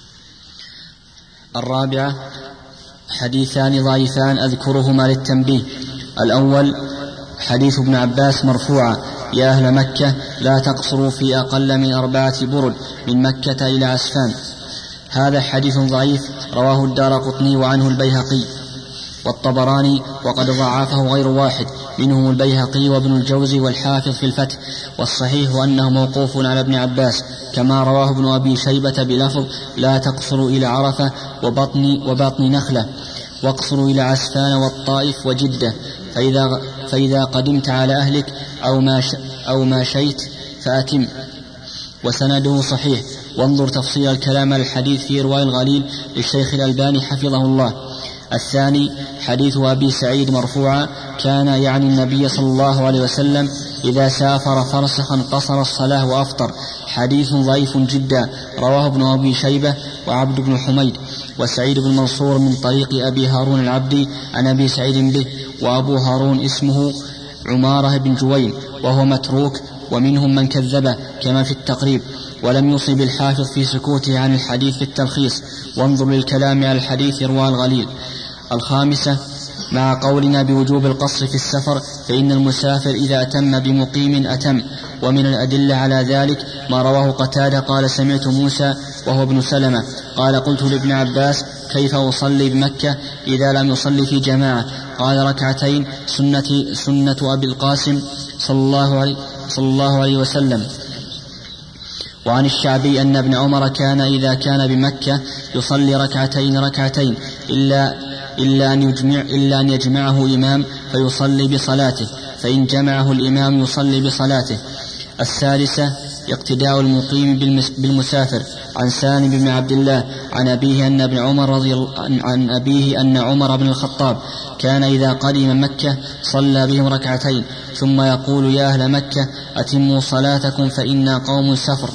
[SPEAKER 1] الرابعة حديثان ضعيفان أذكرهما للتنبيه. الأول حديث ابن عباس مرفوعا: يا أهل مكة لا تقصروا في أقل من أربعة برد من مكة إلى عسفان. هذا حديث ضعيف رواه الدارقطني وعنه البيهقي والطبراني، وقد ضعفه غير واحد منهم البيهقي وابن الجوزي والحافظ في الفتح. والصحيح أنه موقوف على ابن عباس، كما رواه ابن أبي شيبة بلفظ: لا تقصروا إلى عرفة وبطن, وبطن نخلة، واقصروا إلى عسفان والطائف وجدة، فإذا, فإذا قدمت على أهلك أو ما, ش أو ما شيت فأتم. وسنده صحيح. وانظر تفصيل الكلام على الحديث في إرواء الغليل للشيخ الألباني حفظه الله. الثاني حديث أبي سعيد مرفوعا: كان يعني النبي صلى الله عليه وسلم إذا سافر فرسخا قصر الصلاة وأفطر. حديث ضعيف جدا رواه ابن أبي شيبة وعبد بن حميد وسعيد بن منصور من طريق أبي هارون العبدي عن أبي سعيد به، وأبو هارون اسمه عمارة بن جوين وهو متروك، ومنهم من كذبه كما في التقريب. ولم يصب الحافظ في سكوته عن الحديث في التلخيص. وانظر للكلام على الحديث إرواء الغليل. الخامسة مع قولنا بوجوب القصر في السفر، فإن المسافر إذا أتم بمقيم أتم. ومن الأدلة على ذلك ما رواه قتادة قال: سمعت موسى وهو ابن سلمة قال: قلت لابن عباس: كيف أصلي بمكة إذا لم يصلي في جماعة؟ قال: ركعتين سنة, سنة أبي القاسم صلى الله عليه, صلى الله عليه وسلم. وعن الشعبي أن ابن عمر كان إذا كان بمكة يصلي ركعتين ركعتين إلا, إلا, أن, يجمع إلا أن يجمعه إمام فيصلي بصلاته، فإن جمعه الإمام يصلي بصلاته. الثالثة اقتداء المقيم بالمسافر. عن سالم بن عبد الله عن أبيه أن ابن عمر رضي عن أبيه أن عمر بن الخطاب كان إذا قدم مكة صلى بهم ركعتين ثم يقول: يا أهل مكة أتموا صلاتكم فإنا قوم سفر.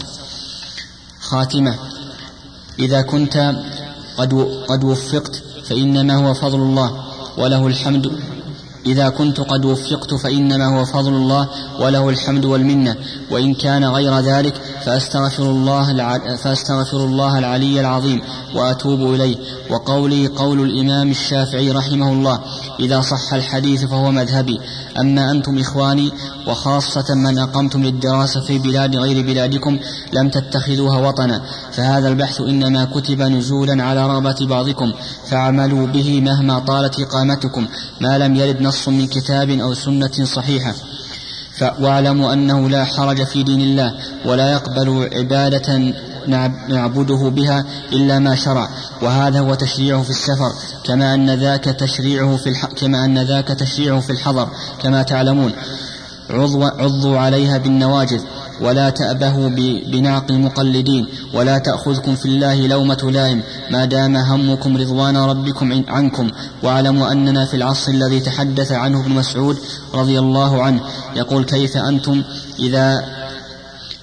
[SPEAKER 1] خاتمة: إذا كنت قد, قد وفقت فإنما هو فضل الله وله الحمد إذا كنت قد وفقت فإنما هو فضل الله وله الحمد والمنة، وإن كان غير ذلك فأستغفر الله, الع... فأستغفر الله العلي العظيم وأتوب إليه. وقولي قول الإمام الشافعي رحمه الله: إذا صح الحديث فهو مذهبي. أما أنتم إخواني وخاصة من أقمتم للدراسة في بلاد غير بلادكم لم تتخذوها وطنا، فهذا البحث إنما كتب نزولا على رغبة بعضكم، فاعملوا به مهما طالت إقامتكم ما لم يرد نص من كتاب أو سنة صحيحة. واعلموا أنه لا حرج في دين الله، ولا يقبل عبادة نعبده بها إلا ما شرع، وهذا هو تشريعه في السفر كما أن ذاك تشريعه في الح... كما أن ذاك تشريعه في الحضر كما تعلمون. عضوا عليها بالنواجذ ولا تأبهوا بنعق المقلدين، ولا تأخذكم في الله لومة لائم ما دام همكم رضوان ربكم عنكم. واعلموا أننا في العصر الذي تحدث عنه ابن مسعود رضي الله عنه يقول: كيف أنتم إذا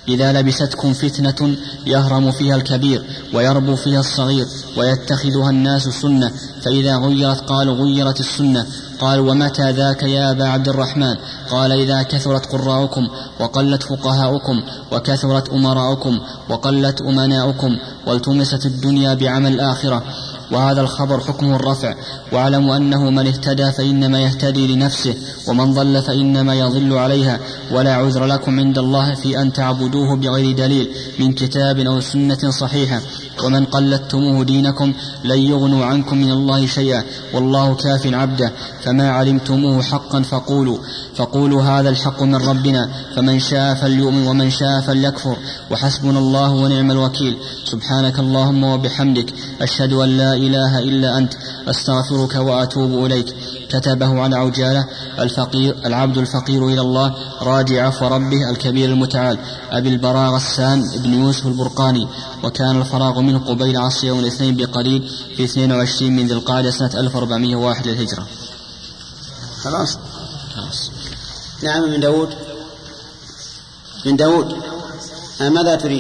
[SPEAKER 1] إذا لبستكم فتنة يهرم فيها الكبير ويربو فيها الصغير ويتخذها الناس سنة، فإذا غيرت قالوا غيرت السنة. قال ومتى ذاك يا أبا عبد الرحمن؟ قال إذا كثرت قراؤكم وقلت فقهاؤكم وكثرت أمراؤكم وقلت أمناؤكم والتمست الدنيا بعمل الآخرة. وهذا الخبر حكمه الرفع. واعلموا أنه من اهتدى فإنما يهتدي لنفسه ومن ضل فإنما يضل عليها، ولا عذر لكم عند الله في أن تعبدوه بغير دليل من كتاب أو سنة صحيحة. ومن قلدتموه دينكم لن يغنوا عنكم من الله شيئا والله كاف عبده. فما علمتموه حقا فقولوا فقولوا هذا الحق من ربنا، فمن شاء فليؤمن ومن شاء فليكفر، وحسبنا الله ونعم الوكيل. سبحانك اللهم وبحمدك أشهد أن لا إله إلا أنت أستغفرك وأتوب إليك. كتبه على عجالة الفقير العبد الفقير إلى الله راجع عفو ربه الكبير المتعال أبي البراء غسان بن يوسف البرقاني، وكان الفراغ منه قبيل عصر يوم الاثنين بقليل في اثنين وعشرين من ذي القعدة سنة ألف وأربعمائة وواحد للهجرة.
[SPEAKER 2] خلاص خلاص. نعم. من داود من داود أنا ماذا تريد؟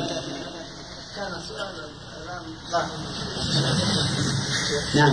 [SPEAKER 2] نعم.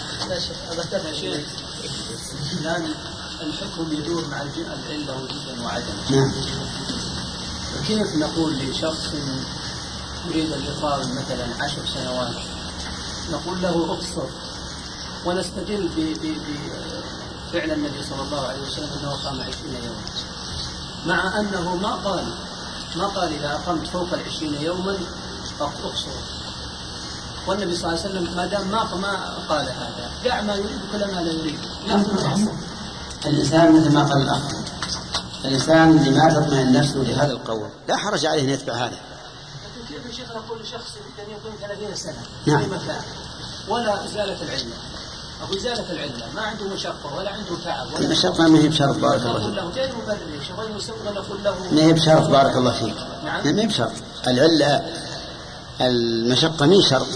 [SPEAKER 4] الآن الحكم يدور مع العلة وجودا وعدما.
[SPEAKER 2] نعم.
[SPEAKER 4] كيف نقول لشخص يريد أن يقام مثلا عشر سنوات نقول له اقصر، ونستدل بفعل النبي صلى الله عليه وسلم أنه قام عشرين يوما، مع أنه ما قال ما قال إذا أقمت فوق العشرين يوما اقصر، والنبي صلى الله عليه وسلم ما دام ما ما قال هذا دع ما يريد كل ما لا يريد.
[SPEAKER 2] الإنسان مثل ما قال الأخ، الإنسان اللي ما تطمئن نفسه لهذا القول لا حرج عليه أن يتبع هذا.
[SPEAKER 4] كيف الشيخ نقول لشخص أن يكون ثلاثين سنة
[SPEAKER 2] نعم.
[SPEAKER 4] في مكان ولا إزالة العلة أو إزالة العلة ما عنده مشقة ولا عنده تعب ولا
[SPEAKER 2] المشقة ما هي بشرط بارك الله فيك.
[SPEAKER 4] له غير مبرر شغل يسوي نقول له
[SPEAKER 2] ما هي بشرط بارك الله فيك.
[SPEAKER 4] نعم.
[SPEAKER 2] ما هي بشرط العلة، المشقة مين شرط.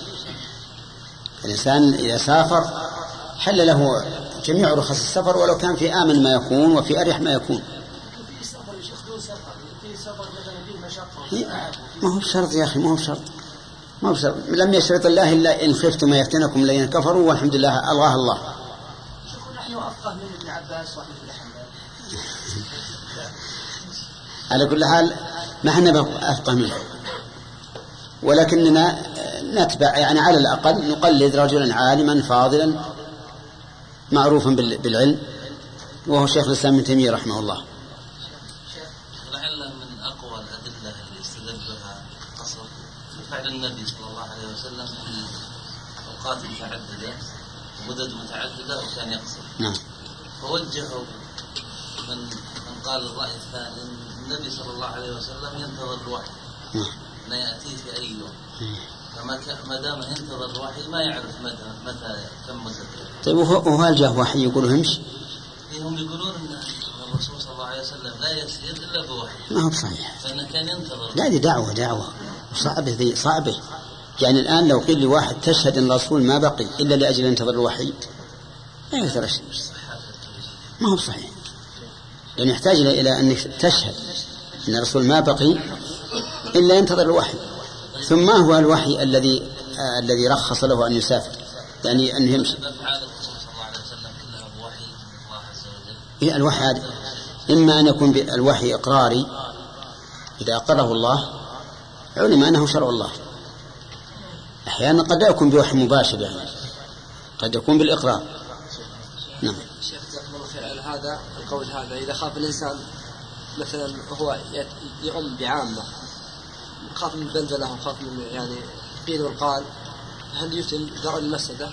[SPEAKER 2] الإنسان إذا سافر حل له جميع رخص السفر ولو كان في آمن ما يكون وفي أريح ما يكون.
[SPEAKER 4] في سفر يشخصون سفر في سفر مثلا فيه مشقة
[SPEAKER 2] ما هو بشرط يا أخي، ما هو بشرط ما هو بشرط. لم يشرط الله إلا إن خفتم يفتنكم الذين كفروا والحمد لله ألغاه الله.
[SPEAKER 4] شوفوا نحن أفقه من ابن عباس رحمه الله.
[SPEAKER 2] على كل حال ما احنا أفقه منه، ولكننا نتبع يعني على الأقل نقلد رجلا عالما فاضلا معروفا بالعلم وهو شيخ الإسلام ابن تيمية رحمه الله.
[SPEAKER 5] لعل من أقوى الأدلة اللي استدل بها قصر فعل النبي صلى الله عليه وسلم في أوقات متعددة ومدد متعددة وكان يقصر.
[SPEAKER 2] نعم.
[SPEAKER 5] فوجهوا من من قال الرأي الثاني النبي صلى الله عليه وسلم ينتظر الوحي.
[SPEAKER 2] نعم.
[SPEAKER 5] لا يأتيه في أي يوم. فما ما دام ينتظر الوحي ما يعرف متى متى كم مدة.
[SPEAKER 2] طيب وهل جاء وحي يقولوا همش؟
[SPEAKER 5] هم يقولون ان الرسول صلى الله عليه وسلم لا يسير الا بوحي.
[SPEAKER 2] ما هو صحيح.
[SPEAKER 5] فانه كان ينتظر.
[SPEAKER 2] لا دي دعوة دعوة صعبة ذي صعبة. يعني الآن لو قيل لواحد تشهد أن الرسول ما بقي إلا لأجل ينتظر الوحي ما يقدر شيء. ما هو صحيح. لأن يحتاج إلى أن تشهد أن الرسول ما بقي إلا ينتظر الوحي. ثم ما هو الوحي الذي آه الذي رخص له أن يسافر يعني أن يمشي؟ هي الوحي هذا إما أن يكون الوحي إقراري إذا أقره الله علم أنه شرع الله. أحيانا قد لا يكون بوحي مباشر يعني قد يكون بالإقرار. نعم.
[SPEAKER 6] شيخ جزاكم الله خير على هذا القول هذا. إذا خاف الإنسان مثلا هو يؤم بعامة خاف من البلبلة وخاف من يعني قيل وقال هل يتم درء المفسدة؟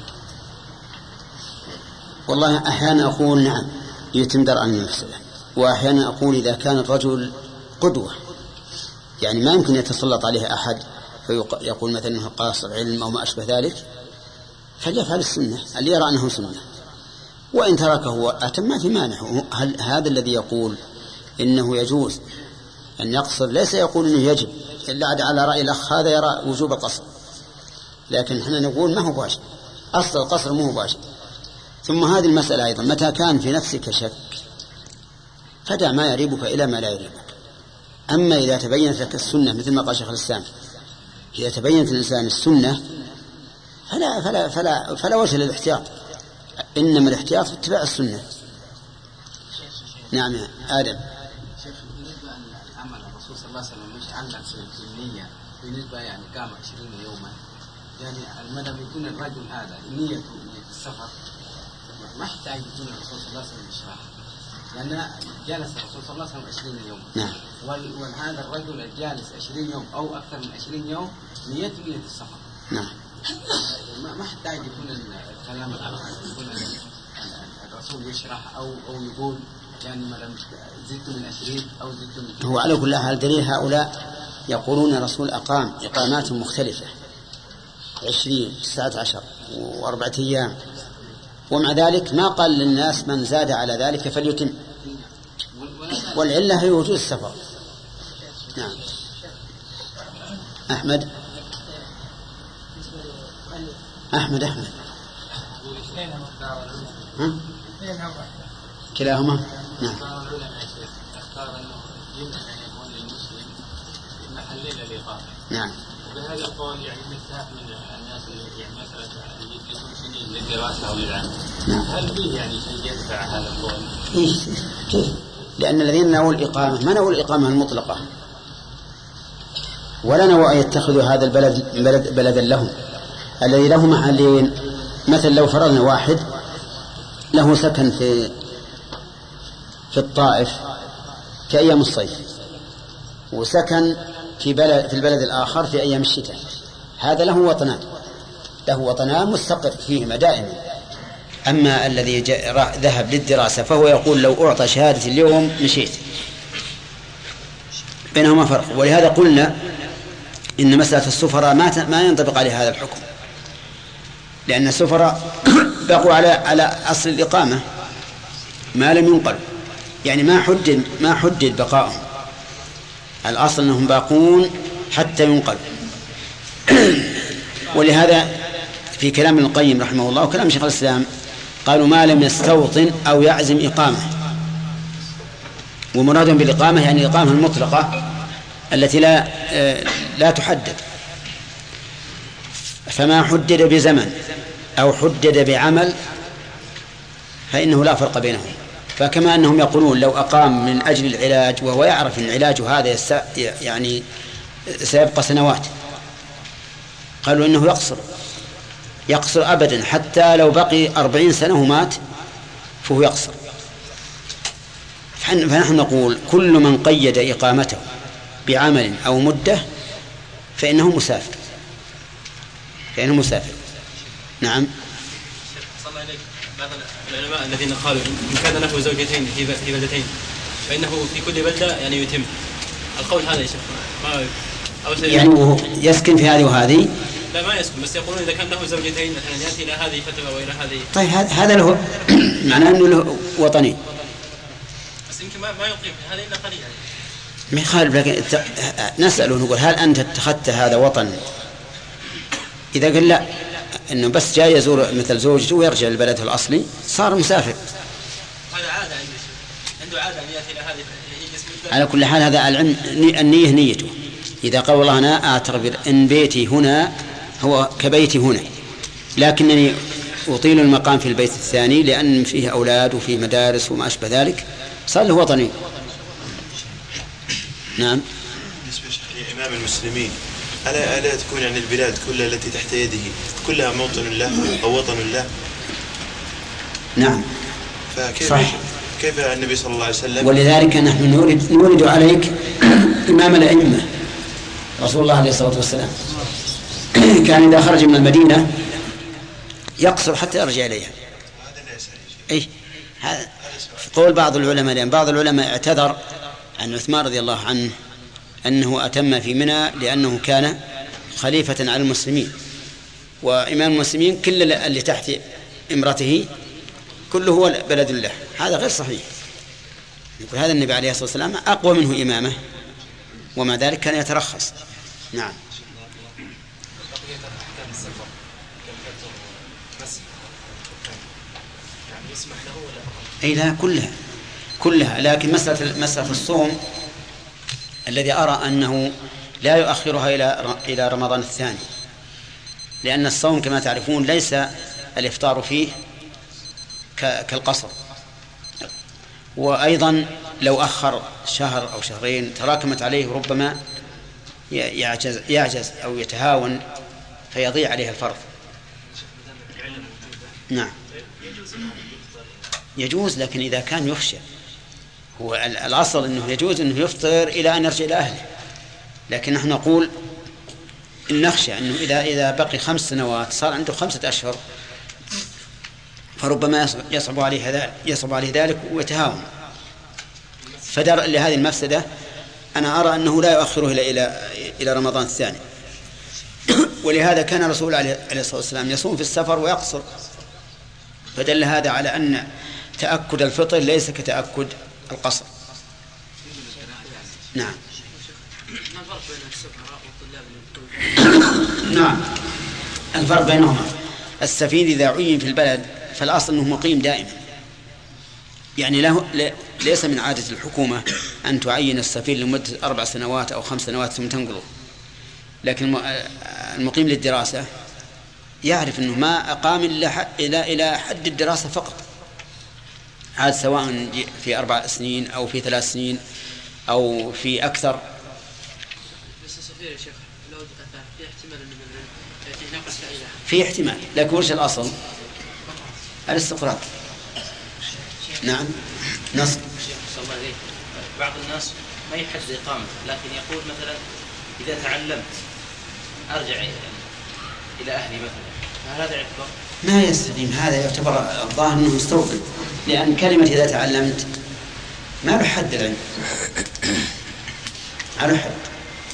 [SPEAKER 2] والله أحيانا أقول نعم يتم درء المفسدة، وأحيانا أقول إذا كان الرجل قدوة يعني ما يمكن يتسلط عليه أحد فيقول مثلا أنه قاصر علم أو ما أشبه ذلك فليفعل السنة اللي يرى أنه سنة، وإن تركه أتم ما في مانع. هل هذا الذي يقول إنه يجوز أن يقصر ليس يقول إنه يجب إلا على رأي الأخ هذا يرى وجوب القصر، لكن احنا نقول ما هو واجب، أصل القصر ما هو واجب. ثم هذه المسألة أيضا متى كان في نفسك شك فدع ما يريبك إلى ما لا يريبك. أما إذا تبينت لك السنة مثل ما قال شيخ الإسلام، إذا تبينت الإنسان السنة فلا فلا فلا فلا وجه للاحتياط، إنما الاحتياط في اتباع السنة. نعم يا آدم.
[SPEAKER 7] شيخ بالنسبة للعمل الرسول صلى الله عليه وسلم مش علق في النية بالنسبة يعني قام عشرين يوما، يعني المدى يكون الرجل هذا نيته نية السفر ما يحتاج يكون الرسول صلى الله عليه وسلم يشرح، لأن جلس الرسول صلى الله عليه وسلم عشرين يوما.
[SPEAKER 2] نعم.
[SPEAKER 7] وهذا الرجل الجالس عشرين يوم أو أكثر من عشرين يوم نيته نية السفر.
[SPEAKER 2] نعم.
[SPEAKER 7] ما ما يحتاج يكون الكلام يكون الرسول يشرح أو أو يقول يعني مثلا زدت من عشرين أو زدت من.
[SPEAKER 2] هو على كل حال دليل هؤلاء يقولون الرسول أقام إقامات مختلفة عشرين تسعة عشر وأربعة أيام، ومع ذلك ما قال للناس من زاد على ذلك فليتم، والعلة هي وجود السفر. نعم. أحمد أحمد أحمد ها؟ كلاهما. نعم.
[SPEAKER 8] اختار أنه يمكن أن يكون للمسلم في محلين الإقامة.
[SPEAKER 2] نعم.
[SPEAKER 8] وبهذا القول يعني مثل من الناس اللي يعني مسألة اللي يكون سنين للدراسة أو للعمل.
[SPEAKER 2] نعم.
[SPEAKER 8] هل فيه يعني شيء يدفع هذا القول؟
[SPEAKER 2] إيه كيف؟ لأن الذين نووا الإقامة ما نووا الإقامة المطلقة، ولا نووا أن يتخذوا هذا البلد بلد بلدا لهم، الذي له محلين. مثل لو فرضنا واحد له سكن في في الطائف في أيام الصيف، وسكن في بلد في البلد الآخر في أيام الشتاء، هذا له وطنان، له وطنان مستقر فيهما دائما. أما الذي ذهب للدراسة فهو يقول لو أعطى شهادة اليوم مشيت، بينهما فرق. ولهذا قلنا إن مسألة السفراء ما ما ينطبق عليه هذا الحكم، لأن السفراء بقوا على على أصل الإقامة ما لم ينقل، يعني ما حدد ما حدد بقائهم، الأصل أنهم باقون حتى ينقل. ولهذا في كلام ابن القيم رحمه الله وكلام شيخ الإسلام قالوا ما لم يستوطن أو يعزم إقامة، ومراد بالإقامة يعني الإقامة المطلقة التي لا لا تحدد. فما حدد بزمن أو حدد بعمل فإنه لا فرق بينهم. فكما أنهم يقولون لو أقام من أجل العلاج وهو يعرف أن العلاج هذا يعني سيبقى سنوات، قالوا إنه يقصر يقصر أبدا، حتى لو بقي أربعين سنة ومات فهو يقصر. فنحن نقول كل من قيد إقامته بعمل أو مدة فإنه مسافر فإنه مسافر. نعم.
[SPEAKER 9] صلى الله عليك. بعض العلماء الذين قالوا إن كان له زوجتين في بلدتين فإنه في كل بلدة يعني يتم القول هذا يا شيخ ما أو
[SPEAKER 2] يعني يسكن في هذه وهذه.
[SPEAKER 9] لا ما يسكن، بس يقولون إذا كان له زوجتين مثلا يأتي إلى هذه فترة وإلى هذه.
[SPEAKER 2] طيب هذا له معناه أنه له وطني،
[SPEAKER 9] بس يمكن ما ما يقيم هذا إلا قليلا.
[SPEAKER 2] ما يخالف، لكن نسأله نقول هل أنت اتخذت هذا وطن؟ إذا قال لا إنه بس جاي يزور مثل زوجته ويرجع لبلده الأصلي صار مسافر.
[SPEAKER 9] هذا عادة عنده عنده عادة أن يأتي إلى هذه.
[SPEAKER 2] على كل حال هذا العلم النية نيته. إذا قال والله أنا أعتبر إن بيتي هنا هو كبيتي هنا، لكنني أطيل المقام في البيت الثاني لأن فيه أولاد وفيه مدارس وما أشبه ذلك، صار له وطني. نعم.
[SPEAKER 10] بالنسبة لإمام المسلمين ألا ألا تكون يعني البلاد كلها التي تحت يده كلها موطن له أو وطن له؟
[SPEAKER 2] نعم.
[SPEAKER 10] فكيف
[SPEAKER 2] صح.
[SPEAKER 10] كيف النبي صلى الله عليه وسلم؟
[SPEAKER 2] ولذلك نحن نورد نورد عليك إمام الأئمة رسول الله عليه الصلاة والسلام كان إذا خرج من المدينة يقصر حتى يرجع إليها. إيه هذا قول بعض العلماء، لأن بعض العلماء اعتذر عن عثمان رضي الله عنه أنه أتم في منى لأنه كان خليفة على المسلمين، وإمام المسلمين كل اللي تحت امرته كله هو بلد الله. هذا غير صحيح. يقول هذا النبي عليه الصلاة والسلام أقوى منه إمامه ومع ذلك كان يترخص. نعم. أي لا كلها كلها، لكن مسألة مسألة الصوم الذي أرى أنه لا يؤخرها إلى إلى رمضان الثاني، لأن الصوم كما تعرفون ليس الإفطار فيه كالقصر. وأيضا لو أخر شهر أو شهرين تراكمت عليه ربما يعجز, يعجز أو يتهاون فيضيع عليه الفرض. نعم يجوز، لكن إذا كان يخشى. هو الأصل أنه يجوز أنه يفطر إلى أن يرجع إلى أهله، لكن نحن نقول إن نخشى أنه إذا إذا بقي خمس سنوات صار عنده خمسة أشهر فربما يصعب عليه ذلك يصعب عليه ذلك ويتهاون. فدرءا لهذه المفسدة أنا أرى أنه لا يؤخره إلى إلى إلى رمضان الثاني. ولهذا كان الرسول عليه الصلاة والسلام يصوم في السفر ويقصر، فدل هذا على أن تأكد الفطر ليس كتأكد القصر. نعم.
[SPEAKER 6] ما الفرق بين السفراء والطلاب؟
[SPEAKER 2] نعم الفرق بينهما السفير إذا عين في البلد فالأصل أنه مقيم دائما، يعني له ليس من عادة الحكومة أن تعين السفير لمدة أربع سنوات أو خمس سنوات ثم تنقله. لكن المقيم للدراسة يعرف أنه ما أقام إلا إلى إلى حد الدراسة فقط، عاد سواء في أربع سنين أو في ثلاث سنين أو في أكثر.
[SPEAKER 6] بس السفير يا شيخ لو أتى في احتمال أنه مثلا ينقص إلى
[SPEAKER 2] في احتمال، لكن وش الأصل؟ الاستقرار. نعم نص.
[SPEAKER 5] بعض الناس ما يحدد إقامة، لكن يقول مثلا إذا تعلمت أرجع يعني إلى أهلي مثلا، هل هذا يعتبر؟
[SPEAKER 2] ما يستقيم، هذا يعتبر الظاهر أنه مستوطن، لأن كلمة إذا تعلمت ما له حد العلم، ما له حد.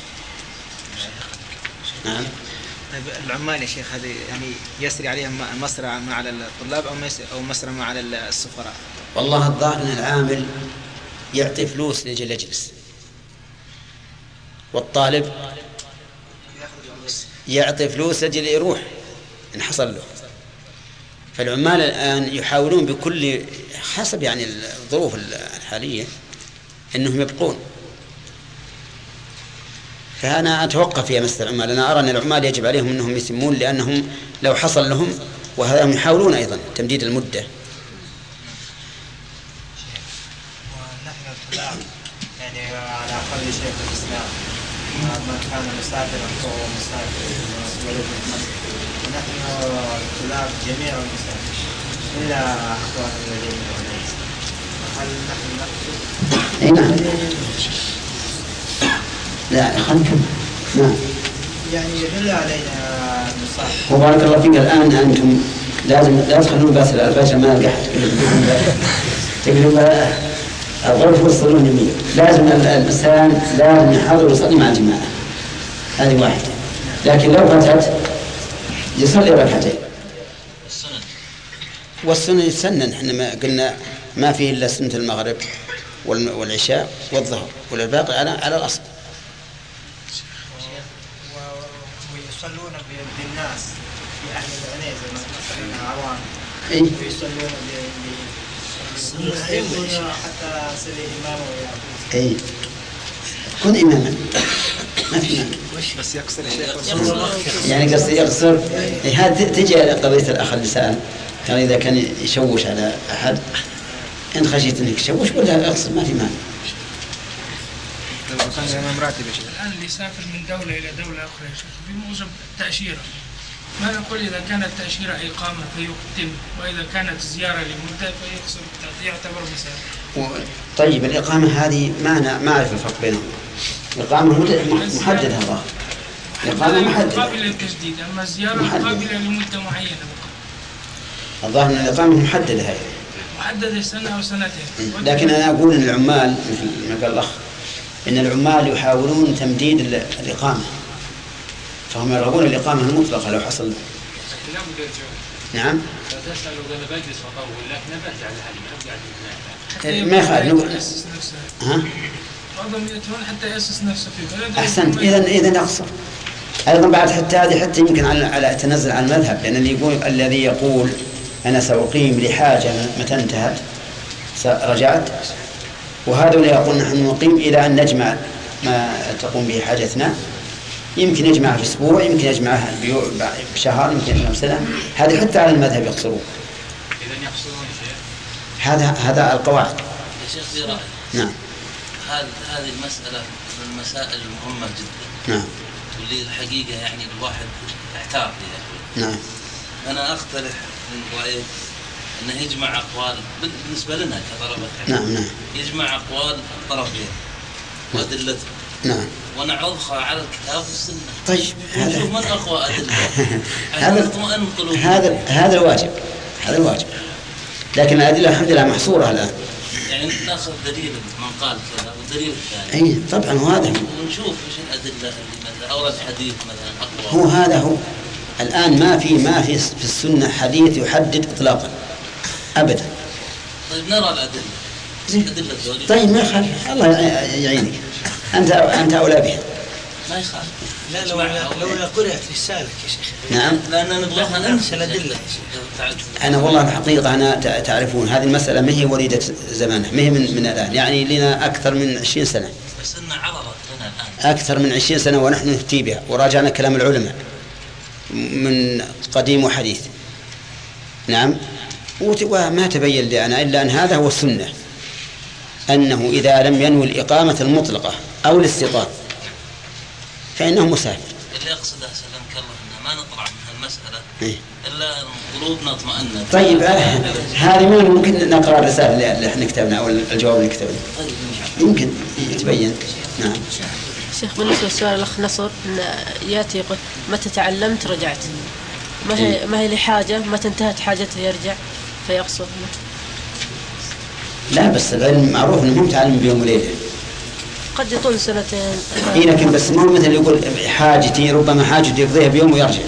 [SPEAKER 2] نعم.
[SPEAKER 11] العمال يا شيخ هذه يعني يسري عليهم مسرع ما على الطلاب أو أو مسرع ما على السفراء؟
[SPEAKER 2] والله الظاهر أن العامل يعطي فلوس لأجل يجلس، والطالب يعطي فلوس لأجل يروح إن حصل له. فالعمال الآن يحاولون بكل حسب يعني الظروف الحالية أنهم يبقون. فأنا أتوقف في مسألة العمال، أنا أرى أن العمال يجب عليهم أنهم يتمون، لأنهم لو حصل لهم وهذا هم يحاولون أيضا تمديد المدة.
[SPEAKER 3] ونحن الطلاب يعني على أقل شيء في الإسلام من كان مسافرا فهو مسافر ولد المسجد، ونحن الطلاب جميع المسافر إلا أخوان الذين وليس. هل نحن نقصد؟
[SPEAKER 2] لا خلكم. نعم.
[SPEAKER 3] يعني يدل علينا المصاحب.
[SPEAKER 2] وبارك الله فيك. الآن أنتم لازم لا تخلون بس الألفاظ ما نجحت تقولون الغرف والصالون يمين. لازم الإنسان لازم يحاول يصلي مع الجماعة، هذه واحدة. لكن لو فاتت يصلي ركعتين.
[SPEAKER 5] السنن
[SPEAKER 2] والسنن يتسنن، احنا ما قلنا ما فيه إلا سنة المغرب والعشاء والظهر، والباقي على على الأصل.
[SPEAKER 3] ويصلون بالناس في أهل العنيزة مثلا عوام.
[SPEAKER 2] إيه؟
[SPEAKER 3] ويصلون بالسنة حتى سبيل إمام ويعبد.
[SPEAKER 2] إيه؟ كن إماما ما في مانع.
[SPEAKER 11] بس يقصر الشيخ
[SPEAKER 2] يعني قصدي يقصر. هذه تجي قضية الأخ اللسان، يعني إذا كان يشوش على أحد إن خشيت إنك تشوش ولا أقصر ما في مانع.
[SPEAKER 12] الآن اللي يسافر من دولة إلى دولة أخرى بموجب التأشيرة، ما نقول إذا كانت تأشيرة إقامة فيقدم، وإذا كانت زيارة لمدة فيقصر يعتبر مسافر.
[SPEAKER 2] طيب الإقامة هذه ما ما أعرف الفرق بينهم. الإقامة محددة الله. الإقامة محددة.
[SPEAKER 12] قابلة للتجديد، أما الزيارة قابلة لمدة معينة.
[SPEAKER 2] الظاهر أن الإقامة محددة هذه.
[SPEAKER 12] محددة سنة أو سنتين.
[SPEAKER 2] لكن أنا أقول إن العمال مثل ما قال الأخ إن العمال يحاولون تمديد الإقامة، فهم يرغبون الإقامة المطلقة لو حصل. نعم. ما يخالف نقول. ها؟
[SPEAKER 12] بعضهم يتمنى حتى يأسس نفسه في بلد.
[SPEAKER 2] أحسنت. إذا إذا نقصر. أيضا بعد حتى هذه حتى يمكن على على تنزل عن المذهب، لأن اللي يقول الذي يقول أنا سأقيم لحاجة متى انتهت رجعت، وهذا اللي يقول نحن نقيم إلى أن نجمع ما تقوم به حاجتنا، يمكن يجمعها في أسبوع، يمكن يجمعها بشهر، يمكن يجمعها بسنة. هذه حتى على المذهب يقصرون.
[SPEAKER 8] إذا يقصرون شيء.
[SPEAKER 2] هذا هذا القواعد.
[SPEAKER 5] يا شيخ في رأي.
[SPEAKER 2] نعم.
[SPEAKER 5] هذه هذه المسألة من المسائل المهمة جدا.
[SPEAKER 2] نعم.
[SPEAKER 5] واللي الحقيقة يعني الواحد يحتار فيها.
[SPEAKER 2] نعم.
[SPEAKER 5] أنا أقترح من رأيك أنه يجمع أقوال بالنسبة لنا كطلبة علم.
[SPEAKER 2] نعم نعم.
[SPEAKER 5] يجمع أقوال الطرفين وأدلته.
[SPEAKER 2] نعم.
[SPEAKER 5] ونعرضها على الكتاب والسنة.
[SPEAKER 2] طيب
[SPEAKER 5] هذا من أقوى أدلة.
[SPEAKER 2] هذا هذا هذا الواجب، هذا الواجب. لكن الأدلة الحمد لله محصورة الآن.
[SPEAKER 5] يعني ناخذ دليل من قال كذا والدليل الثاني.
[SPEAKER 2] أي طبعا وهذا.
[SPEAKER 5] ونشوف إيش الأدلة اللي مثلا أورد حديث مثلا أقوى.
[SPEAKER 2] هو هذا هو. الآن ما في ما في في السنة حديث يحدد إطلاقا أبدا.
[SPEAKER 5] طيب نرى الأدلة. أدلة الدولة.
[SPEAKER 2] طيب ما يخالف، الله يعينك. أنت أنت أولى بها.
[SPEAKER 5] ما يخالف.
[SPEAKER 13] لا لو لو قرأت رسالة يا شيخ.
[SPEAKER 2] نعم.
[SPEAKER 5] لأن نبغاها ننسى
[SPEAKER 13] الأدلة.
[SPEAKER 2] أنا والله الحقيقة أنا تعرفون هذه المسألة ما هي وليدة زمانها، ما هي من من الآن، يعني لنا أكثر من عشرين سنة.
[SPEAKER 5] بس إن عرضت لنا الآن.
[SPEAKER 2] أكثر من عشرين سنة ونحن نفتي بها وراجعنا كلام العلماء من قديم وحديث. نعم. وما تبين لنا إلا أن هذا هو السنة، أنه إذا لم ينوي الإقامة المطلقة أو الاستيطان فإنه مسافر.
[SPEAKER 5] اللي أقصده سلمك الله أن ما نطلع من المسألة
[SPEAKER 2] إيه؟
[SPEAKER 5] إلا قلوبنا اطمأنت.
[SPEAKER 2] طيب آه هذه ما ممكن نقرأ الرسالة اللي احنا كتبنا أو الجواب اللي كتبنا.
[SPEAKER 5] طيب
[SPEAKER 2] يمكن يتبين. نعم.
[SPEAKER 14] شيخ بالنسبة لسؤال الأخ نصر إن يأتي يقول متى تعلمت رجعت، ما هي ما هي لحاجة متى انتهت حاجته يرجع فيقصر.
[SPEAKER 2] لا بس العلم معروف انه مو متعلم بيوم وليله،
[SPEAKER 14] قد يطول سنتين.
[SPEAKER 2] اي لكن بس مو مثل يقول حاجتي ربما حاجتي يقضيها بيوم ويرجع.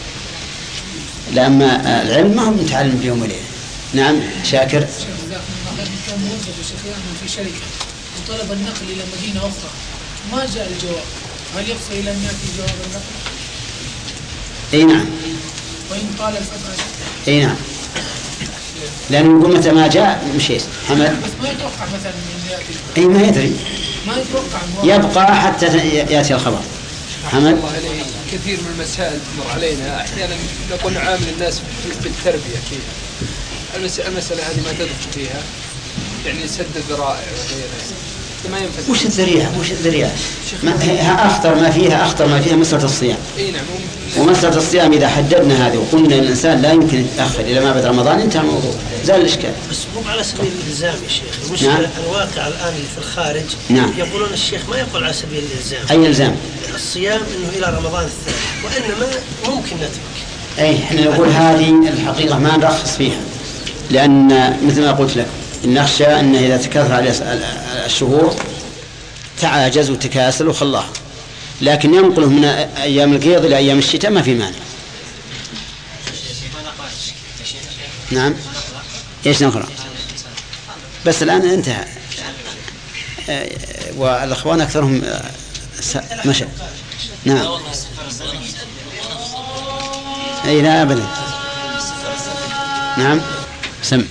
[SPEAKER 2] لأما العلم ما هو متعلم بيوم وليله. نعم شاكر.
[SPEAKER 15] كان موظف شيخ يعمل في شركه وطلب النقل الى مدينه اخرى ما جاء الجواب، هل يقصر الى ان ياتي جواب النقل؟
[SPEAKER 2] اي نعم.
[SPEAKER 15] وان طال الفتره.
[SPEAKER 2] اي نعم. لأنه يقول متى ما جاء مشيت حمد.
[SPEAKER 15] بس ما يتوقع مثلا من ياتي.
[SPEAKER 2] اي ما يدري.
[SPEAKER 15] ما يتوقع.
[SPEAKER 2] يبقى حتى ياتي الخبر. حمد.
[SPEAKER 16] الله عليه كثير من المسائل تمر علينا احيانا نقول نعامل الناس بالتربيه فيها. المساله هذه ما تدخل فيها يعني سد الذرائع وغيرها. ما ينفع.
[SPEAKER 2] وش الذريعه؟ وش الذريعه؟ ما اخطر ما فيها اخطر ما فيها مسألة الصيام.
[SPEAKER 16] اي نعم.
[SPEAKER 2] ومسألة الصيام إذا حددنا هذه وقلنا الإنسان لا يمكن يتأخر إلى ما بعد رمضان انتهى الموضوع، زال الإشكال.
[SPEAKER 13] بس مو على سبيل الإلزام يا شيخ، المشكلة نعم. الواقع الآن اللي في الخارج
[SPEAKER 2] نعم.
[SPEAKER 13] يقولون الشيخ ما يقول على سبيل الإلزام.
[SPEAKER 2] أي إلزام؟
[SPEAKER 13] الصيام إنه إلى رمضان الثاني، وإنما ممكن نترك.
[SPEAKER 2] أي إحنا نقول هذه الحقيقة ما نرخص فيها، لأن مثل ما قلت لك نخشى أن إذا تكاثر على الشهور تعاجز وتكاسل وخلاها، لكن ينقله من أيام القيض إلى أيام الشتاء ما في مانع. نعم. إيش نقرأ؟ بس الآن انتهى والأخوان أكثرهم مشى. نعم. أي لا أبدا. نعم. سم.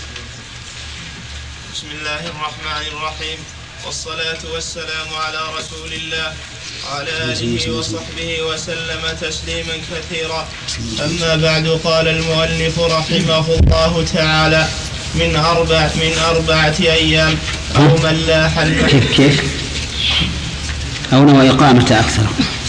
[SPEAKER 17] بسم الله الرحمن الرحيم، والصلاة والسلام على رسول الله وعلى آله وصحبه وسلم تسليما كثيرا. أما بعد، قال المؤلف رحمه الله تعالى: من أربع من أربعة أيام أو من لاح.
[SPEAKER 2] كيف كيف؟ أو نوى إقامة أكثر.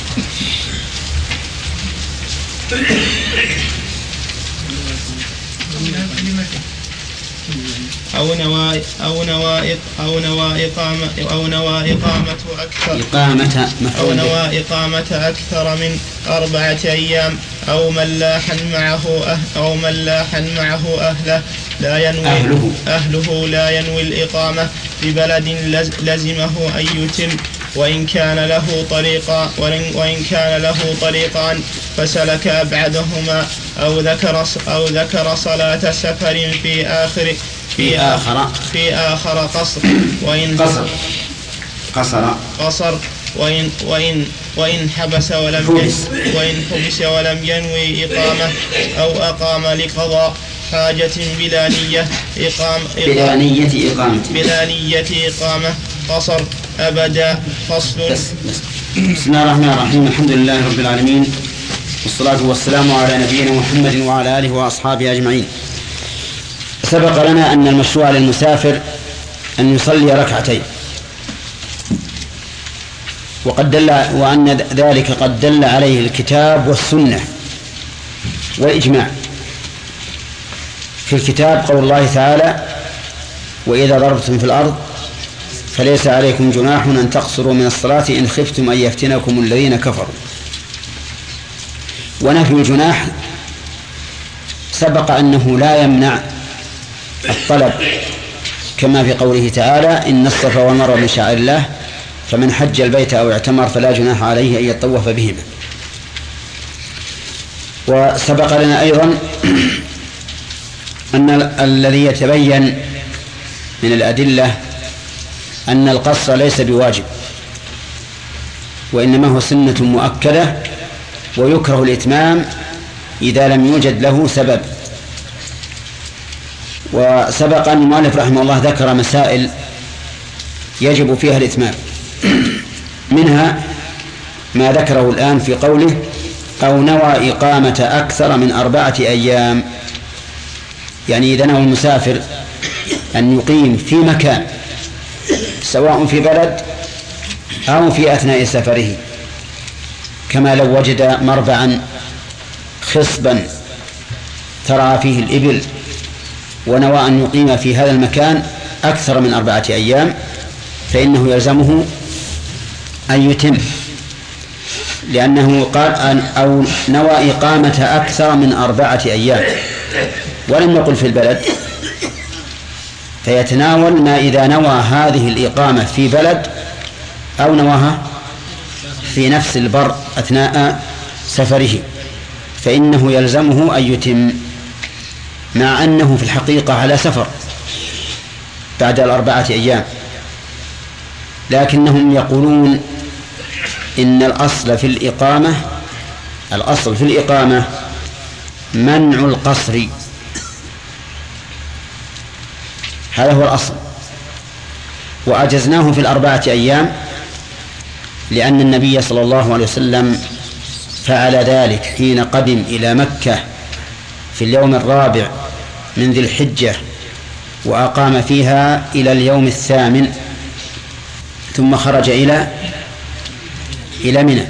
[SPEAKER 17] أو نوى أو نوى أو نوى إقامة أو نوى إقامة أكثر
[SPEAKER 2] إقامة
[SPEAKER 17] أو نوى إقامة أكثر من أربعة أيام أو من لاحا معه أه أو من لاحا معه أهله لا ينوي أهله, أهله لا ينوي الإقامة ببلد لزمه أن يتم، وإن كان له طريقا وإن كان له طريقان فسلك أبعدهما أو ذكر أو ذكر صلاة سفر في آخر
[SPEAKER 2] في آخر
[SPEAKER 17] في آخر قصر وإن
[SPEAKER 2] قصر قصر
[SPEAKER 17] قصر وإن وإن وإن حبس ولم
[SPEAKER 2] حبس
[SPEAKER 17] وإن حبس ولم ينوي إقامة أو أقام لقضاء حاجة بلا نية إقام
[SPEAKER 2] بلا نية إقامة
[SPEAKER 17] بلا نية إقامة قصر أبدا. فصل.
[SPEAKER 2] بسم الله الرحمن الرحيم. الحمد لله رب العالمين، والصلاة والسلام على نبينا محمد وعلى آله وأصحابه أجمعين. سبق لنا أن المشروع للمسافر أن يصلي ركعتين، وقد دل وأن ذلك قد دل عليه الكتاب والسنة والإجماع. في الكتاب قول الله تعالى: وإذا ضربتم في الأرض فليس عليكم جناح أن تقصروا من الصلاة إن خفتم أن يفتنكم الذين كفروا. ونفي الجناح سبق أنه لا يمنع الطلب، كما في قوله تعالى: إن الصفا والمروة من شعائر الله فمن حج البيت أو اعتمر فلا جناح عليه أن يطوف بهما. وسبق لنا أيضا أن الذي يتبين من الأدلة أن القصر ليس بواجب، وإنما هو سنة مؤكدة، ويكره الإتمام إذا لم يوجد له سبب. وسبق أن المؤلف رحمه الله ذكر مسائل يجب فيها الإتمام، منها ما ذكره الآن في قوله: أو نوى إقامة أكثر من أربعة أيام. يعني إذا نوى المسافر أن يقيم في مكان، سواء في بلد أو في أثناء سفره، كما لو وجد مربعا خصبا ترعى فيه الإبل ونوى أن يقيم في هذا المكان أكثر من أربعة أيام، فإنه يلزمه أن يتم، لأنه قال أن أو نوى إقامة أكثر من أربعة أيام، ولم يقل في البلد، فيتناول ما إذا نوى هذه الإقامة في بلد أو نواها في نفس البر أثناء سفره، فإنه يلزمه أن يتم، مع أنه في الحقيقة على سفر بعد الأربعة أيام. لكنهم يقولون إن الأصل في الإقامة الأصل في الإقامة منع القصر، هذا هو الأصل، وأجزناه في الأربعة أيام لأن النبي صلى الله عليه وسلم فعل ذلك حين قدم إلى مكة في اليوم الرابع من ذي الحجة، وأقام فيها إلى اليوم الثامن، ثم خرج إلى إلى منى.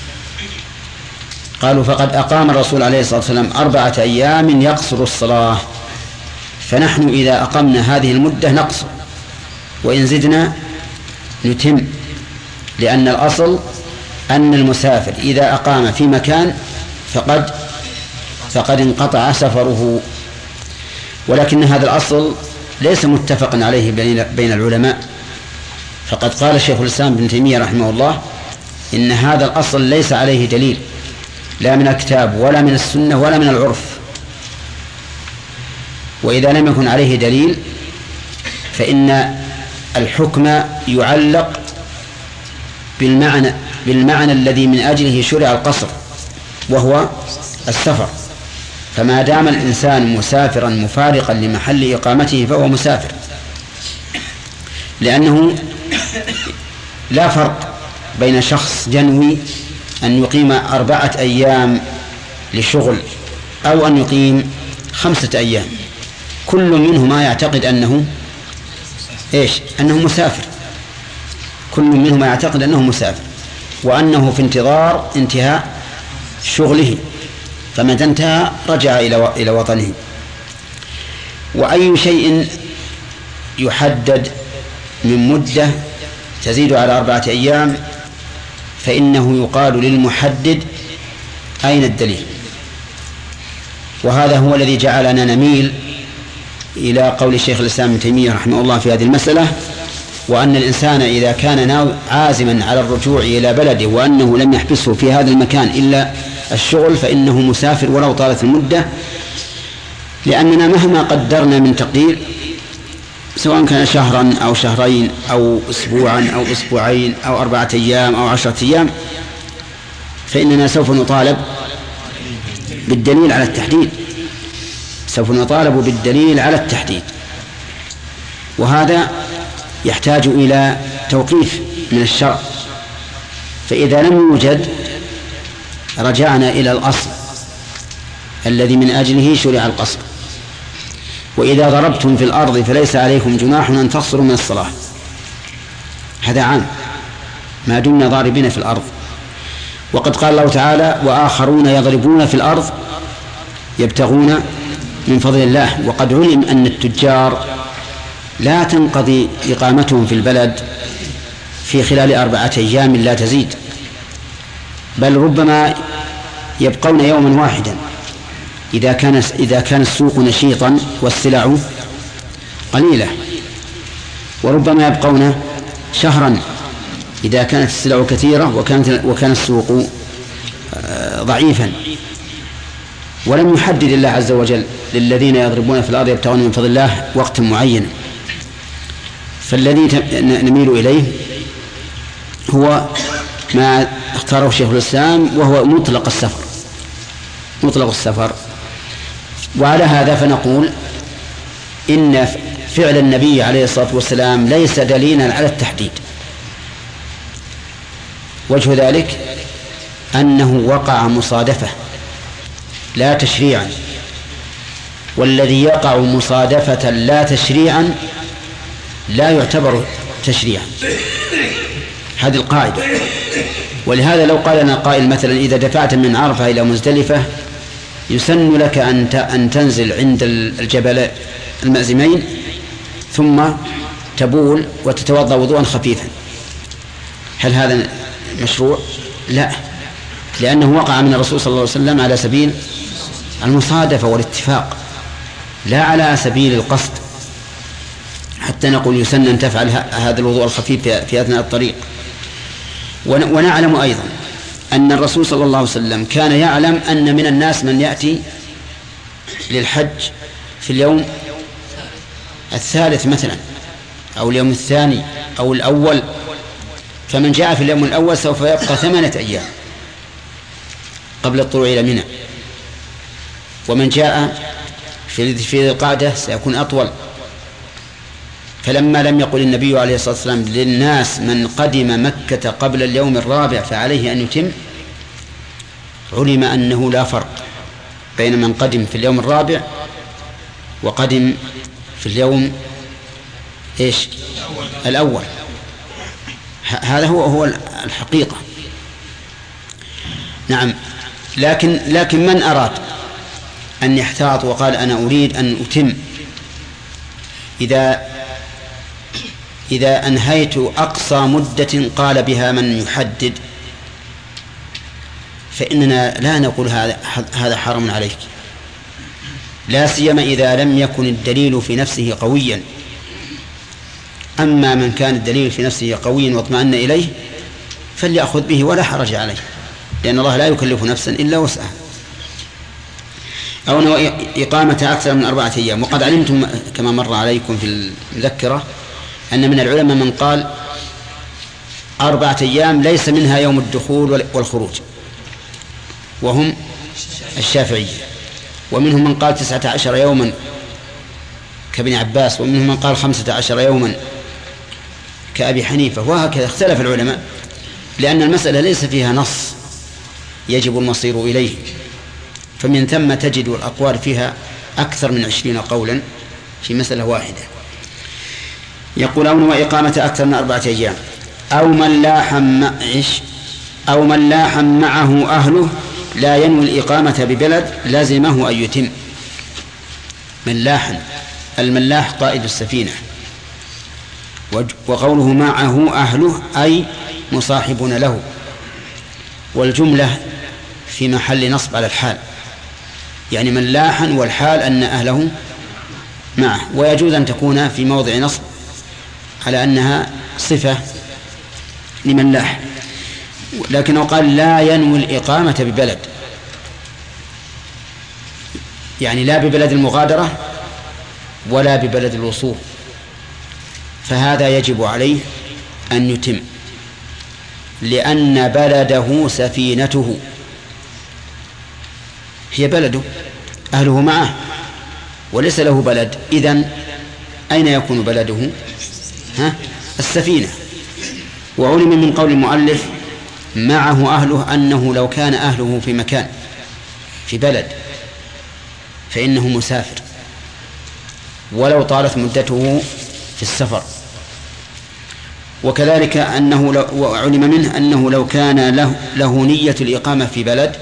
[SPEAKER 2] قالوا: فقد أقام الرسول عليه الصلاة والسلام أربعة أيام يقصر الصلاة، فنحن إذا أقمنا هذه المدة نقصر، وإن زدنا نتم، لأن الأصل أن المسافر إذا أقام في مكان فقد فقد انقطع سفره. ولكن هذا الأصل ليس متفقا عليه بين العلماء، فقد قال الشيخ الإسلام ابن تيمية رحمه الله: إن هذا الأصل ليس عليه دليل، لا من الكتاب ولا من السنة ولا من العرف. وإذا لم يكن عليه دليل فإن الحكم يعلق بالمعنى بالمعنى الذي من أجله شرع القصر، وهو السفر. فما دام الإنسان مسافرا مفارقا لمحل إقامته فهو مسافر، لأنه لا فرق بين شخص جنوي أن يقيم أربعة أيام لشغل أو أن يقيم خمسة أيام، كل منهما يعتقد أنه إيش؟ أنه مسافر، كل منهما يعتقد أنه مسافر، وأنه في انتظار انتهاء شغله، فمتى انتهى رجع إلى إلى وطنه. وأي شيء يحدد من مدة تزيد على أربعة أيام فإنه يقال للمحدد: أين الدليل؟ وهذا هو الذي جعلنا نميل إلى قول الشيخ الإسلام ابن تيمية رحمه الله في هذه المسألة، وأن الإنسان إذا كان عازما على الرجوع إلى بلده وأنه لم يحبسه في هذا المكان إلا الشغل فإنه مسافر ولو طالت المدة، لأننا مهما قدرنا من تقدير سواء كان شهرا أو شهرين أو أسبوعا أو أسبوعين أو أربعة أيام أو عشرة أيام، فإننا سوف نطالب بالدليل على التحديد، سوف نطالب بالدليل على التحديد، وهذا يحتاج إلى توقيف من الشرع، فإذا لم يوجد رجعنا إلى الأصل الذي من أجله شرع القصر. وإذا ضربتم في الأرض فليس عليكم جناح أن تقصروا من الصلاة، هذا عام ما دمنا ضاربين في الأرض. وقد قال الله تعالى وآخرون يضربون في الأرض يبتغون من فضل الله. وقد علم أن التجار لا تنقضي إقامتهم في البلد في خلال أربعة أيام لا تزيد، بل ربما يبقون يوما واحدا إذا كان إذا كان السوق نشيطا والسلع قليلة، وربما يبقون شهرا إذا كانت السلع كثيرة وكانت وكان السوق ضعيفا. ولم يحدد الله عز وجل للذين يضربون في الأرض يبتغون من فضل الله وقت معين. فالذي نميل إليه هو ما اختاره شيخ الإسلام وهو مطلق السفر، مطلق السفر. وعلى هذا فنقول إن فعل النبي عليه الصلاة والسلام ليس دليلا على التحديد. وجه ذلك أنه وقع مصادفة لا تشريعا، والذي يقع مصادفة لا تشريعا لا يعتبر تشريعا، هذه القاعدة. ولهذا لو قال لنا قائل مثلا إذا دفعت من عرفة إلى مزدلفة يسن لك أن تنزل عند الجبل المأزمين ثم تبول وتتوضأ وضوءا خفيفا، هل هذا مشروع؟ لا، لأنه وقع من الرسول صلى الله عليه وسلم على سبيل المصادفة والاتفاق لا على سبيل القصد، حتى نقول يسن أن تفعل هذا الوضوء الخفيف في أثناء الطريق. ونعلم أيضا أن الرسول صلى الله عليه وسلم كان يعلم أن من الناس من يأتي للحج في اليوم الثالث مثلا أو اليوم الثاني أو الأول، فمن جاء في اليوم الأول سوف يبقى ثمانية أيام قبل الطلوع إلى منى، ومن جاء في ذي القعدة سيكون أطول. فلما لم يقل النبي عليه الصلاة والسلام للناس من قدم مكة قبل اليوم الرابع فعليه أن يتم، علم أنه لا فرق بين من قدم في اليوم الرابع وقدم في اليوم إيش الأول. هذا هو هو الحقيقة. نعم، لكن لكن من أراد أن يحتاط وقال أنا أريد أن أتم، إذا إذا أنهيت أقصى مدة قال بها من يحدد، فإننا لا نقول هذا هذا حرام عليك، لا سيما إذا لم يكن الدليل في نفسه قويا. أما من كان الدليل في نفسه قويا واطمأن إليه فليأخذ به ولا حرج عليه، لأن الله لا يكلف نفسا إلا وسعها. أو إقامة أكثر من أربعة أيام. وقد علمتم كما مر عليكم في المذكرة أن من العلماء من قال أربعة أيام ليس منها يوم الدخول والخروج، وهم الشافعية. ومنهم من قال تسعة عشر يوما كابن عباس، ومنهم من قال خمسة عشر يوما كأبي حنيفة، وهكذا اختلف العلماء، لأن المسألة ليس فيها نص يجب المصير إليه، فمن ثم تجد الأقوال فيها أكثر من عشرين قولا في مسألة واحدة. يقول أو وإقامة أكثر من أربعة أيام أو من لاح معش أو من لاح معه أهله لا ينوي الإقامة ببلد لازمه أن يتم. ملاحا، الملاح قائد السفينة، وقوله معه أهله أي مصاحبون له، والجملة في محل نصب على الحال، يعني ملاحا والحال أن أهله معه، ويجوز أن تكون في موضع نصب على أنها صفة لملاح. لكنه قال لا ينوي الإقامة ببلد، يعني لا ببلد المغادرة ولا ببلد الوصول، فهذا يجب عليه أن يتم، لأن بلده سفينته، هي بلده، أهله معه وليس له بلد. إذن أين يكون بلده؟ ها؟ السفينة. وعلم من قول المؤلف معه أهله أنه لو كان أهله في مكان في بلد فإنه مسافر ولو طالت مدته في السفر. وكذلك أنه لو وعلم منه أنه لو كان له, له نية الإقامة في بلد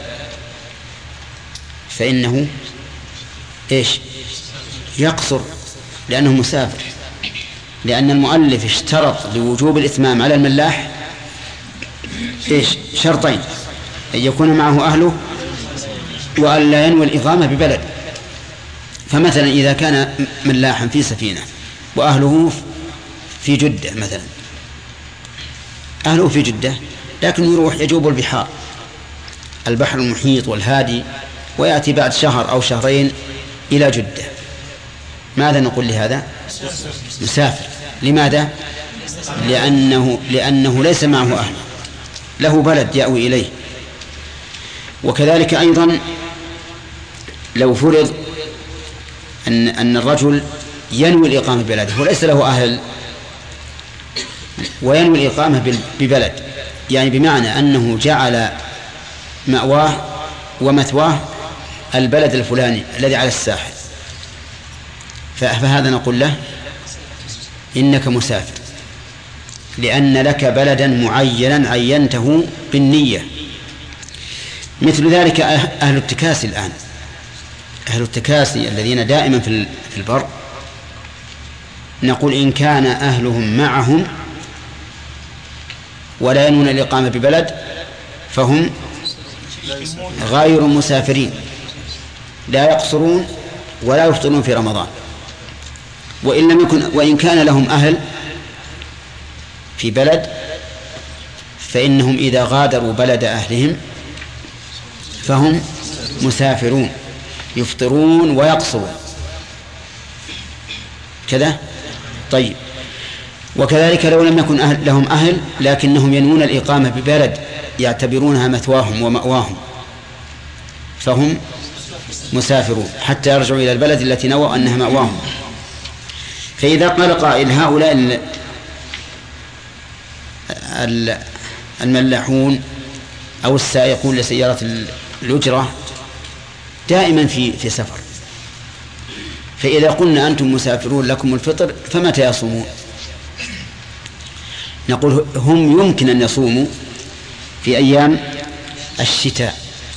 [SPEAKER 2] فإنه إيش يقصر لأنه مسافر، لأن المؤلف اشترط لوجوب الإتمام على الملاح إيش شرطين: أن يكون معه أهله وأن لا ينوي الإقامة ببلد. فمثلا إذا كان ملاحا في سفينة وأهله في جدة مثلا، أهله في جدة لكن يروح يجوب البحار البحر المحيط والهادي ويأتي بعد شهر أو شهرين إلى جدة، ماذا نقول لهذا؟ مسافر. لماذا؟ لأنه, لأنه ليس معه أهل، له بلد يأوي إليه. وكذلك أيضا لو فرض أن, أن الرجل ينوي الإقامة ببلده وليس له أهل وينوي الإقامة ببلد، يعني بمعنى أنه جعل مأواه ومثواه البلد الفلاني الذي على الساحل، فهذا نقول له إنك مسافر، لأن لك بلدا معينا عينته بالنية. مثل ذلك أهل التكاسي الآن، أهل التكاسي الذين دائما في البر، نقول إن كان أهلهم معهم ولا ينون الإقامة ببلد فهم غير مسافرين، لا يقصرون ولا يفطرون في رمضان. وإن لم يكن وإن كان لهم أهل في بلد فإنهم إذا غادروا بلد أهلهم فهم مسافرون يفطرون ويقصرون كذا. طيب، وكذلك لو لم يكن أهل لهم أهل لكنهم ينوون الإقامة ببلد يعتبرونها مثواهم ومأواهم فهم مسافرون حتى يرجعوا إلى البلد التي نووا أنها مأواهم. فإذا قال قائل هؤلاء الملاحون أو السائقون لسيارة الأجرة دائما في في سفر، فإذا قلنا أنتم مسافرون لكم الفطر فمتى يصومون؟ نقول هم يمكن أن يصوموا في أيام الشتاء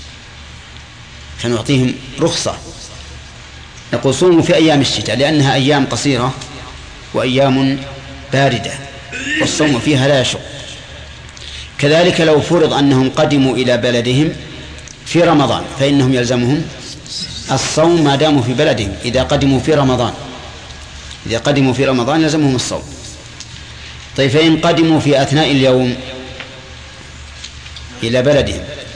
[SPEAKER 2] فنعطيهم رخصة، نقول صوموا في أيام الشتاء لأنها أيام قصيرة وأيام باردة والصوم فيها لا يشق. كذلك لو فرض أنهم قدموا إلى بلدهم في رمضان فإنهم يلزمهم الصوم ما داموا في بلدهم. إذا قدموا في رمضان إذا قدموا في رمضان يلزمهم الصوم. طيب، فإن قدموا في أثناء اليوم إلى بلدهم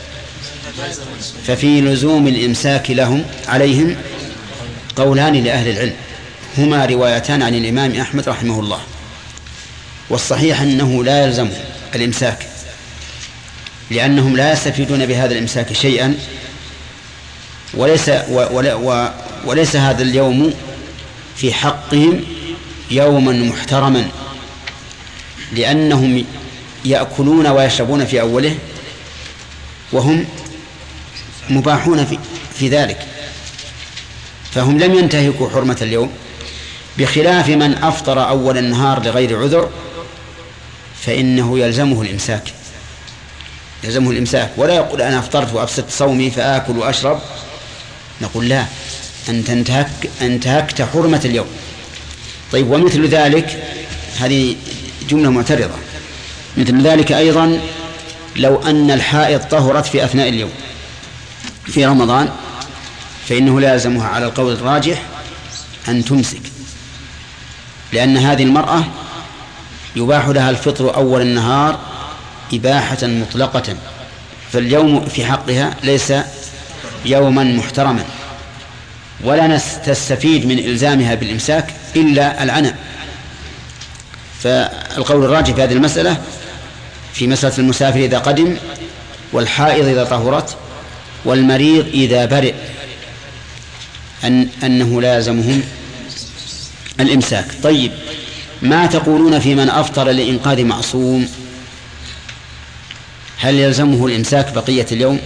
[SPEAKER 2] ففي لزوم الإمساك لهم عليهم قولان لأهل العلم، هما روايتان عن الإمام أحمد رحمه الله، والصحيح أنه لا يلزم الإمساك لأنهم لا يستفيدون بهذا الإمساك شيئا، وليس, و وليس هذا اليوم في حقهم يوما محترما، لأنهم يأكلون ويشربون في أوله وهم مباحون في, في ذلك، فهم لم ينتهكوا حرمة اليوم، بخلاف من أفطر أول النهار لغير عذر فإنه يلزمه الإمساك يلزمه الإمساك ولا يقول أنا أفطرت وأبسط صومي فآكل وأشرب. نقول لا، أنت انتهك انتهكت حرمة اليوم. طيب، ومثل ذلك، هذه جملة معترضة، مثل ذلك أيضا لو أن الحائض طهرت في أثناء اليوم في رمضان فإنه لا يلزمها على القول الراجح أن تمسك، لأن هذه المرأة يباح لها الفطر أول النهار إباحة مطلقة، فاليوم في حقها ليس يوما محترما، ولا تستفيد من إلزامها بالإمساك إلا العنى. فالقول الراجح في هذه المسألة في مسألة المسافر إذا قدم، والحائض إذا طهرت، والمريض إذا برئ، أن أنه لا يلزمهم الإمساك. طيب، ما تقولون في من أفطر لإنقاذ معصوم هل يلزمه الإمساك بقية اليوم؟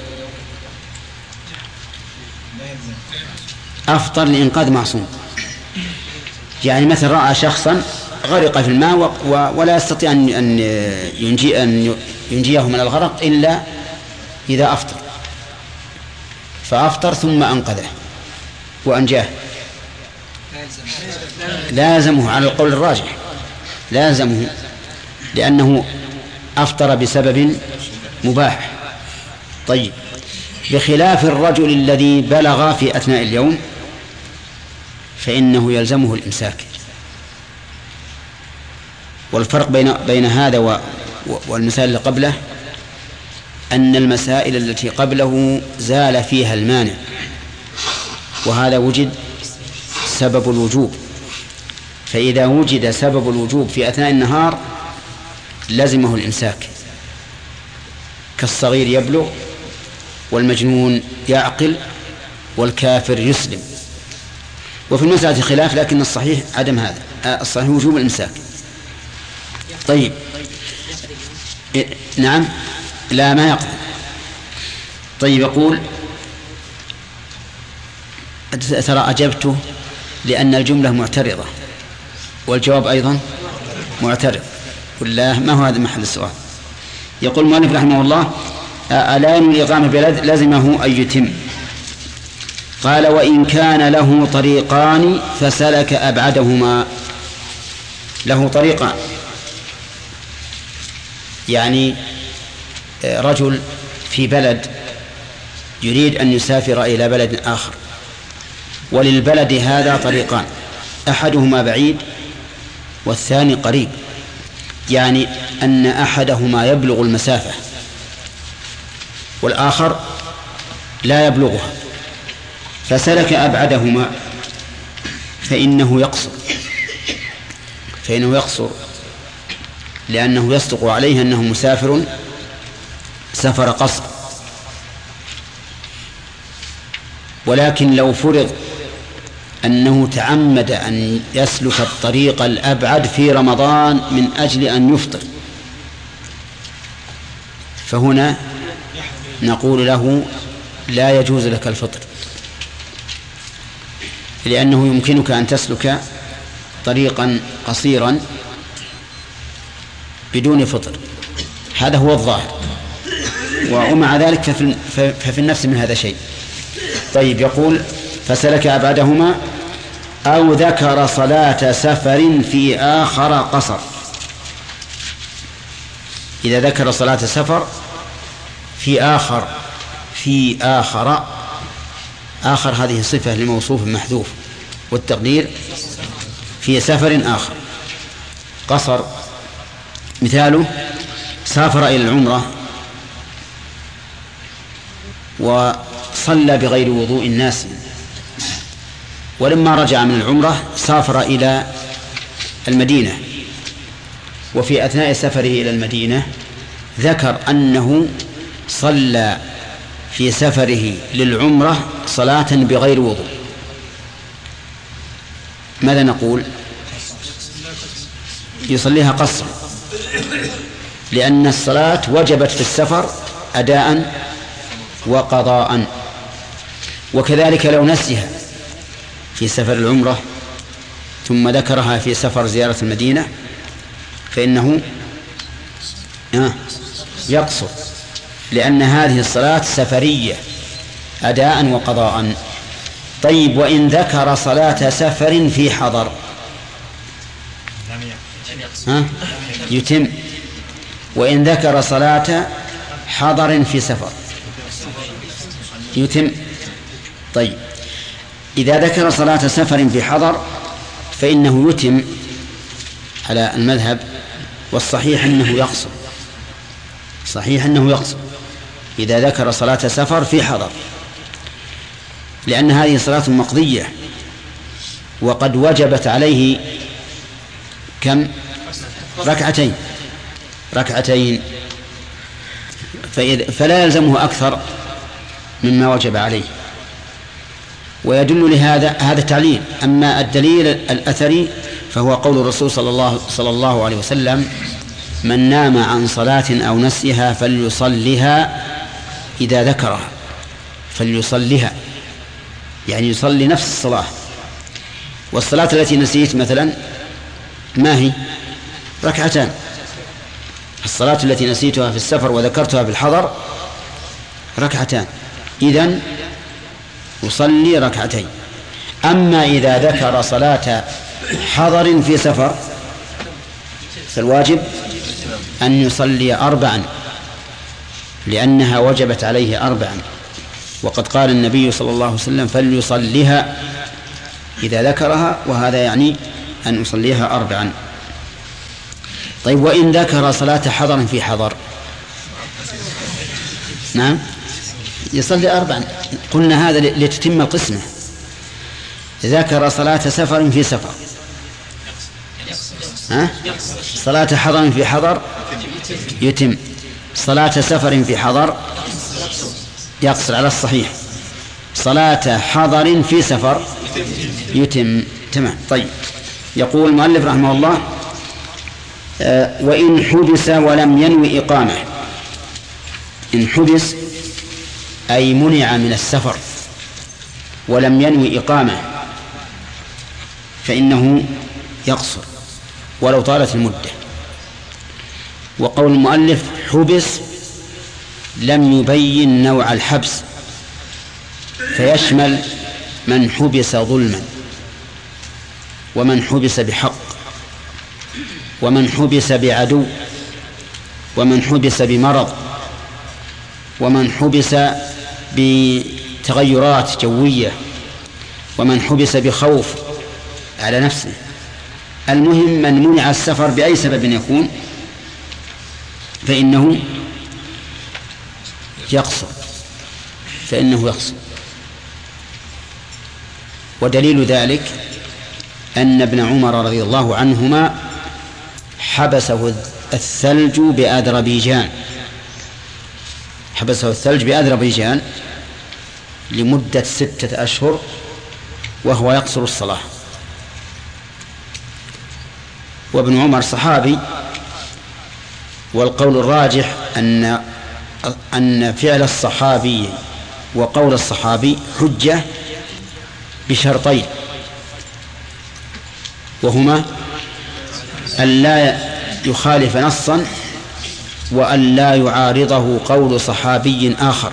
[SPEAKER 2] أفطر لإنقاذ معصوم. يعني مثل رأى شخصا غرق في الماء ولا يستطيع أن ينجي أن ينجيه من الغرق إلا إذا أفطر، فأفطر ثم أنقذه وأنجاه، لازمه على القول الراجح، لازمه لأنه أفطر بسبب مباح. طيب، بخلاف الرجل الذي بلغ في أثناء اليوم فإنه يلزمه الإمساك. والفرق بين بين هذا والمسائل اللي قبله أن المسائل التي قبله زال فيها المانع، وهذا وجد سبب الوجوب، فإذا وجد سبب الوجوب في أثناء النهار لزمه الإمساك، كالصغير يبلغ والمجنون يعقل والكافر يسلم. وفي المسألة خلاف، لكن الصحيح عدم هذا، الصحيح وجوب الإمساك. طيب، نعم، لا ما يقضي. طيب، يقول ترى أجبته لأن الجملة معترضة والجواب أيضا معترض، ولا ما هو هذا محل السؤال. يقول المؤلف رحمه الله: ألا ينوي الإقامة بلد لزمه أن يتم. قال: وإن كان له طريقان فسلك أبعدهما. له طريقان، يعني رجل في بلد يريد أن يسافر إلى بلد آخر، وللبلد هذا طريقان، أحدهما بعيد والثاني قريب، يعني أن أحدهما يبلغ المسافة والآخر لا يبلغها، فسلك أبعدهما فإنه يقصر فإنه يقصر لأنه يصدق عليه أنه مسافر سفر قصر. ولكن لو فرض أنه تعمد أن يسلك الطريق الأبعد في رمضان من أجل أن يفطر، فهنا نقول له: لا يجوز لك الفطر، لأنه يمكنك أن تسلك طريقا قصيرا بدون فطر، هذا هو الظاهر، ومع ذلك ففي, ففي النفس من هذا شيء. طيب، يقول: فسلك أبعدهما أو ذكر صلاة سفر في آخر قصر. إذا ذكر صلاة سفر في آخر في آخر آخر هذه صفة لموصوف محذوف، والتقدير في سفر آخر قصر. مثاله: سافر إلى العمرة وصلى بغير وضوء الناس، ولما رجع من العمرة سافر إلى المدينة، وفي أثناء سفره إلى المدينة ذكر أنه صلى في سفره للعمرة صلاة بغير وضوء. ماذا نقول؟ يصليها قصر، لأن الصلاة وجبت في السفر أداء وقضاء. وكذلك لو نسيها في سفر العمرة ثم ذكرها في سفر زيارة المدينة فإنه يقصر، لأن هذه الصلاة سفرية أداء وقضاء. طيب، وإن ذكر صلاة سفر في حضر ها؟ يتم. وإن ذكر صلاة حضر في سفر يتم. طيب، إذا ذكر صلاة سفر في حضر فإنه يتم على المذهب، والصحيح أنه يقصر. صحيح أنه يقصر إذا ذكر صلاة سفر في حضر، لأن هذه صلاة مقضية وقد وجبت عليه كم؟ ركعتين ركعتين فلا يلزمه أكثر مما وجب عليه. ويدل لهذا هذا التعليل. أما الدليل الأثري فهو قول الرسول صلى الله, صلى الله عليه وسلم: من نام عن صلاة أو نسيها فليصلها إذا ذكرها، فليصلها يعني يصلي نفس الصلاة. والصلاة التي نسيت مثلا ما هي؟ ركعتان. الصلاة التي نسيتها في السفر وذكرتها في الحضر ركعتان، إذن يصلي ركعتين. أما إذا ذكر صلاة حضر في سفر فالواجب أن يصلي أربعا، لأنها وجبت عليه أربعا، وقد قال النبي صلى الله عليه وسلم فليصليها إذا ذكرها، وهذا يعني أن يصليها أربعا. طيب وإن ذكر صلاة حضر في حضر؟ نعم يصلي أربعا. قلنا هذا لتتم القسمة. ذكر صلاة سفر في سفر، ها؟ صلاة حضر في حضر يتم، صلاة سفر في حضر يقصر على الصحيح، صلاة حضر في سفر يتم. تمام. طيب يقول المؤلف رحمه الله آه وإن حبس ولم ينوي إقامة. إن حبس أي منع من السفر ولم ينوي إقامة فإنه يقصر ولو طالت المدة. وقول المؤلف حبس لم يبين نوع الحبس، فيشمل من حبس ظلما، ومن حبس بحق، ومن حبس بعدو، ومن حبس بمرض، ومن حبس بتغيرات جوية، ومن حبس بخوف على نفسه. المهم من منع السفر بأي سبب يكون فإنه يقصر فإنه يقصر ودليل ذلك أن ابن عمر رضي الله عنهما حبسه الثلج بأذربيجان حبسه الثلج بأذربيجان لمدة ستة أشهر وهو يقصر الصلاة. وابن عمر صحابي، والقول الراجح أن أن فعل الصحابي وقول الصحابي حجة بشرطين، وهما أن لا يخالف نصا وأن لا يعارضه قول صحابي آخر.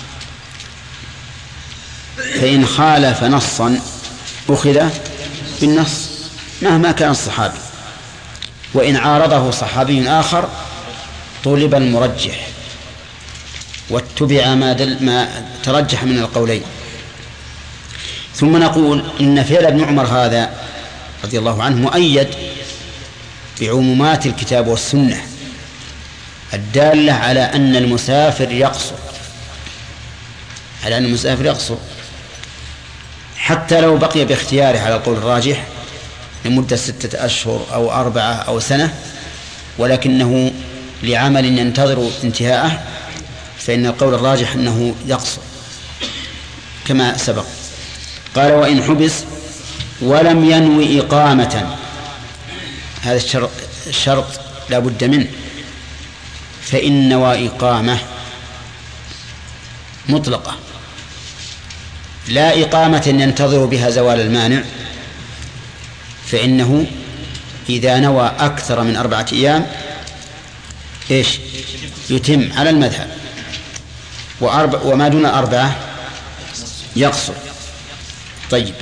[SPEAKER 2] فإن خالف نصا أخذ بالنص مهما كان الصحابي، وإن عارضه صحابي آخر طلب المرجح واتبع ما, دل ما ترجح من القولين. ثم نقول إن فعل ابن عمر هذا رضي الله عنه مؤيد بعمومات الكتاب والسنة الدالة على أن المسافر يقصر على أن المسافر يقصر حتى لو بقي باختياره على القول الراجح لمدة ستة أشهر أو أربعة أو سنة، ولكنه لعمل ينتظر انتهاءه، فإن القول الراجح أنه يقصر كما سبق. قال وإن حبس ولم ينوي إقامة، هذا الشرط, الشرط لا بد منه، فإن نوى إقامة مطلقة لا إقامة ينتظر بها زوال المانع، فإنه إذا نوى أكثر من أربعة أيام إيش يتم على المذهب، وأربع وما دون أربعة يقصر. طيب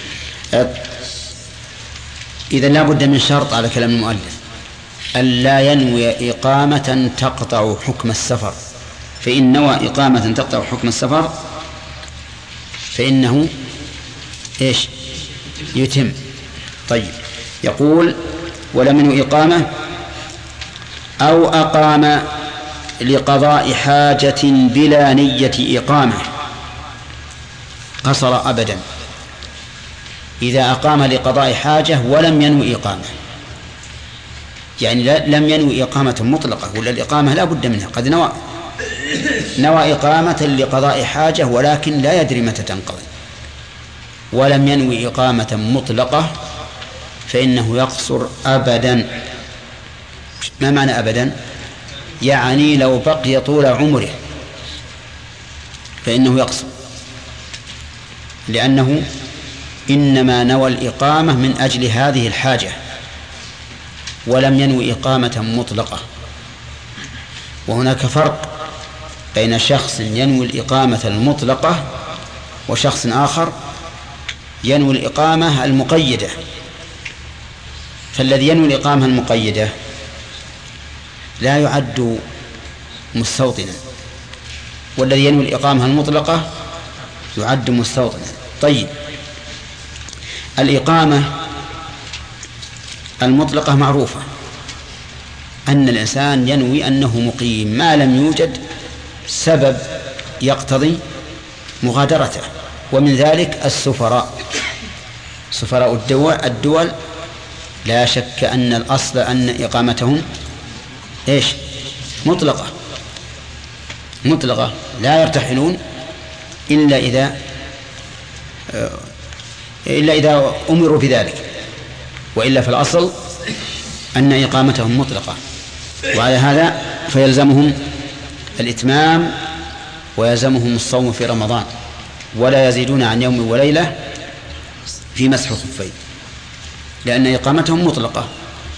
[SPEAKER 2] إذا لا بد من شرط على كلام المؤلف ألا ينوي إقامة تقطع حكم السفر، فإن نوى إقامة تقطع حكم السفر فإنه إيش يتم. طيب يقول ولم ينوي إقامة أو أقام لقضاء حاجة بلا نية إقامة قصر أبدا. إذا أقام لقضاء حاجة ولم ينوي إقامة، يعني لم ينوي إقامة مطلقة، ولا الإقامة لا بد منها، قد نوى نوى إقامة لقضاء حاجة ولكن لا يدري متى تنقضي، ولم ينوي إقامة مطلقة فإنه يقصر أبدا. ما معنى أبدا؟ يعني لو بقي طول عمره فإنه يقصر، لأنه إنما نوى الإقامة من أجل هذه الحاجة ولم ينوي إقامة مطلقة. وهناك فرق بين شخص ينوي الإقامة المطلقة وشخص آخر ينوي الإقامة المقيدة. فالذي ينوي الإقامة المقيدة لا يعد مستوطنا، والذي ينوي الإقامة المطلقة يعد مستوطنا. طيب، الإقامة المطلقة معروفة أن الإنسان ينوي أنه مقيم ما لم يوجد سبب يقتضي مغادرته، ومن ذلك السفراء سفراء الدول, الدول لا شك أن الأصل أن إقامتهم إيش؟ مطلقة مطلقة لا يرتحلون إلا إذا إلا إذا أمروا بذلك، وإلا في الأصل أن إقامتهم مطلقة. وعلى هذا فيلزمهم الإتمام ويلزمهم الصوم في رمضان، ولا يزيدون عن يوم وليلة في مسح الخفين، لأن إقامتهم مطلقة.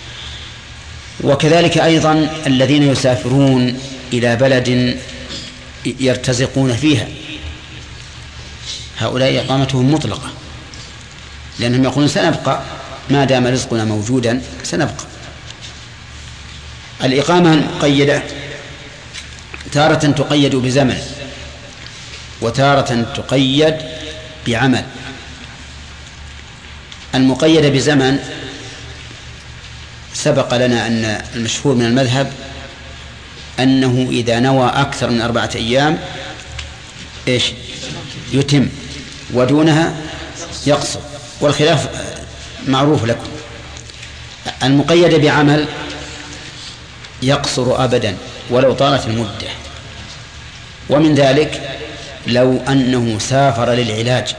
[SPEAKER 2] وكذلك أيضا الذين يسافرون إلى بلد يرتزقون فيها، هؤلاء إقامتهم مطلقة، لأنهم يقولون سنبقى ما دام رزقنا موجودا سنبقى. الإقامة المقيدة تارة تقيد بزمن وتارة تقيد بعمل. المقيدة بزمن سبق لنا أن المشهور من المذهب أنه إذا نوى أكثر من أربعة أيام إيش يتم، ودونها يقصر، والخلاف معروف لكم. المقيدة بعمل يقصر أبدا ولو طالت المدة. ومن ذلك لو أنه سافر للعلاج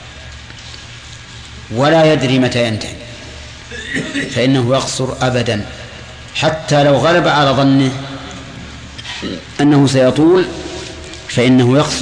[SPEAKER 2] ولا يدري متى ينتهي فإنه يقصر أبدا، حتى لو غلب على ظنه أنه سيطول فإنه يقصر.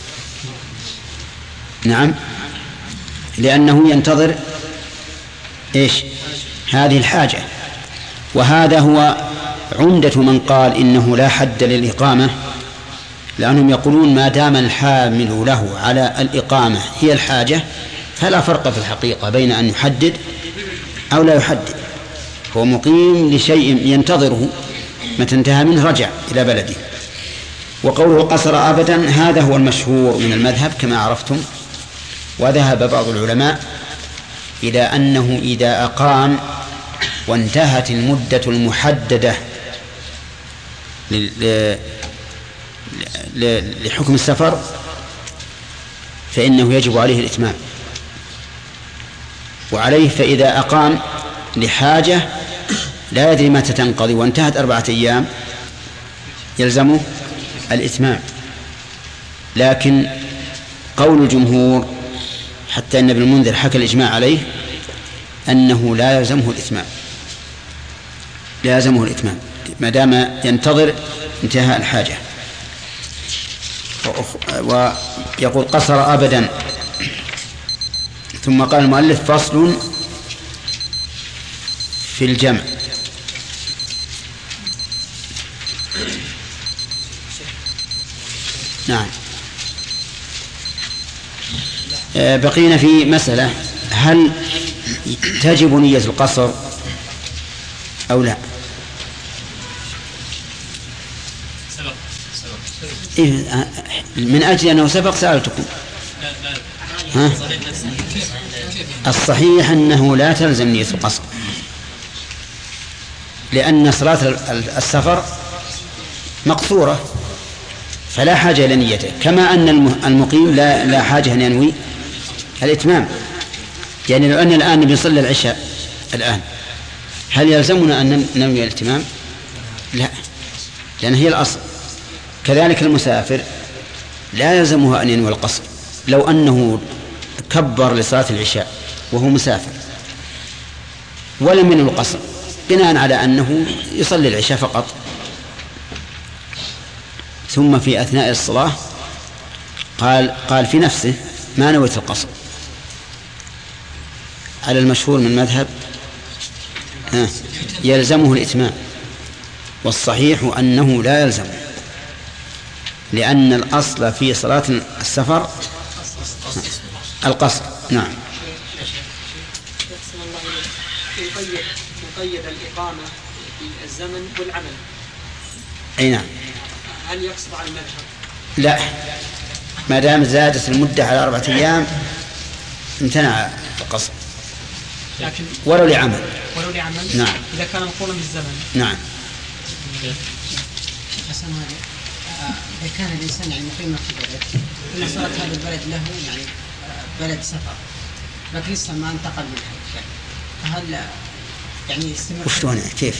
[SPEAKER 2] نعم، لأنه ينتظر إيش هذه الحاجة. وهذا هو عمدة من قال إنه لا حد للإقامة، لأنهم يقولون ما دام الحامل له على الإقامة هي الحاجة فلا فرق في الحقيقة بين أن يحدد أو لا يحدد، هو مقيم لشيء ينتظره، متى انتهى منه رجع إلى بلده. وقوله قصر أبدا هذا هو المشهور من المذهب كما عرفتم. وذهب بعض العلماء إلى أنه إذا أقام وانتهت المدة المحددة لحكم السفر فإنه يجب عليه الإتمام. وعليه فإذا أقام لحاجة لا يدري متى تنقضي وانتهت أربعة أيام يلزمه الإتمام. لكن قول الجمهور حتى أن ابن المنذر حكى الإجماع عليه أنه لا يلزمه الإتمام، لا يلزمه الإتمام ما دام ينتظر انتهاء الحاجة. ويقول قصر أبدا. ثم قال المؤلف فصل في الجمع. نعم، بقينا في مسألة، هل تجب نية القصر أو لا؟
[SPEAKER 9] سبق سبق
[SPEAKER 2] إيه من أجل أنه سبق سألتكم. ها؟ الصحيح أنه لا تلزم نية القصر، لأن صلاة السفر مقصورة فلا حاجة إلى نيته، كما أن المقيم لا, لا حاجة أن ينوي الإتمام. يعني لو أن الآن بنصلي العشاء الآن هل يلزمنا أن ننوي الإتمام؟ لا، لأن هي الأصل. كذلك المسافر لا يلزمه أن ينوي القصر لو أنه كبر لصلاة العشاء وهو مسافر ولم ينوي القصر بناء على أنه يصلي العشاء فقط، ثم في أثناء الصلاة قال قال في نفسه ما نويت القصر. على المشهور من مذهب يلزمه الإتمام، والصحيح أنه لا يلزمه، لأن الأصل في صلاة السفر القصر. نعم.
[SPEAKER 4] يقيد يقيد الإقامة بالزمن والعمل.
[SPEAKER 2] أي نعم.
[SPEAKER 4] هل يقصد على المذهب؟
[SPEAKER 2] لا، ما دام زادت المدة على أربعة أيام امتنع القصر،
[SPEAKER 4] لكن
[SPEAKER 2] ولو لعمل.
[SPEAKER 4] ولو لعمل.
[SPEAKER 2] نعم.
[SPEAKER 4] إذا كان مقولا بالزمن.
[SPEAKER 2] نعم.
[SPEAKER 18] حسن هذا إذا كان الإنسان يعني مقيما في بلد، إن صارت هذا البلد له يعني بلد سفر، لكن لسه ما انتقل منها، فهل يعني يستمر؟
[SPEAKER 2] وشلون كيف؟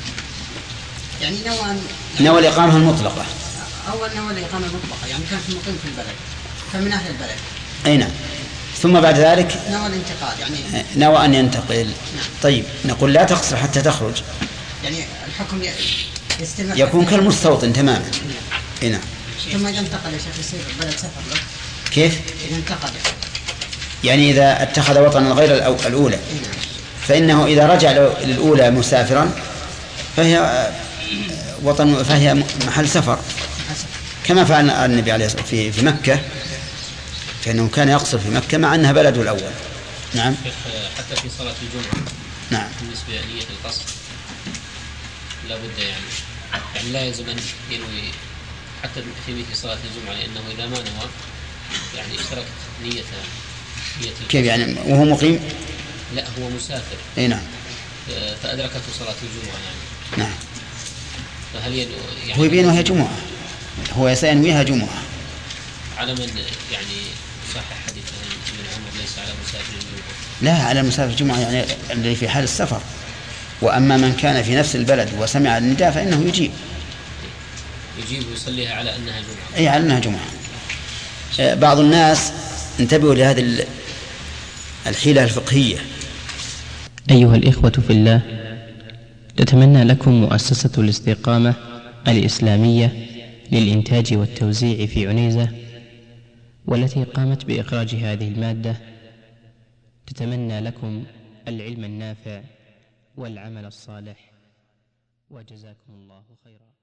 [SPEAKER 18] يعني نوى
[SPEAKER 2] نوى الإقامة المطلقة.
[SPEAKER 18] أول نوى الإقامة المطلقة، يعني كان في مقيم في البلد فمن أهل البلد.
[SPEAKER 2] أي نعم. ثم بعد ذلك
[SPEAKER 18] نوى الانتقال، يعني
[SPEAKER 2] نوى أن ينتقل. نعم. طيب نقول لا تقصر حتى تخرج،
[SPEAKER 18] يعني الحكم يستمر،
[SPEAKER 2] يكون كالمستوطن تماما.
[SPEAKER 18] نعم. نعم. ثم إذا انتقل يا شيخ يصير بلد سفر له.
[SPEAKER 2] كيف؟
[SPEAKER 18] إذا انتقل
[SPEAKER 2] يعني إذا اتخذ وطنا غير الأولى، فإنه إذا رجع للأولى مسافرا فهي وطن، فهي محل سفر، كما فعل النبي عليه الصلاة والسلام في مكة، فإنه كان يقصر في مكة مع أنها بلده الأول. نعم.
[SPEAKER 8] حتى في صلاة الجمعة.
[SPEAKER 2] نعم.
[SPEAKER 8] بالنسبة لنية القصر لا بد يعني يعني لا يلزم أن ينوي حتى في مثل صلاة الجمعة، لأنه إذا ما نوى يعني اشتركت نية نية
[SPEAKER 2] كيف يعني وهو مقيم؟
[SPEAKER 8] لا هو مسافر.
[SPEAKER 2] اي نعم.
[SPEAKER 8] فأدركته صلاة الجمعة يعني.
[SPEAKER 2] نعم.
[SPEAKER 8] فهل يعني
[SPEAKER 2] هو يبين وهي جمعة، هو سينويها جمعة.
[SPEAKER 8] على من يعني صحح حديث ابن عمر ليس على مسافر الجمعة؟
[SPEAKER 2] لا، على مسافر الجمعة يعني اللي في حال السفر. وأما من كان في نفس البلد وسمع النداء فإنه يجيب
[SPEAKER 8] يجيب ويصليها على أنها جمعة.
[SPEAKER 2] أي على أنها جمعة. بعض الناس انتبهوا لهذه الحيلة الفقهية.
[SPEAKER 19] أيها الإخوة في الله، تتمنى لكم مؤسسة الاستقامة الإسلامية للإنتاج والتوزيع في عنيزة، والتي قامت بإخراج هذه المادة، تتمنى لكم العلم النافع والعمل الصالح، وجزاكم الله خيرا.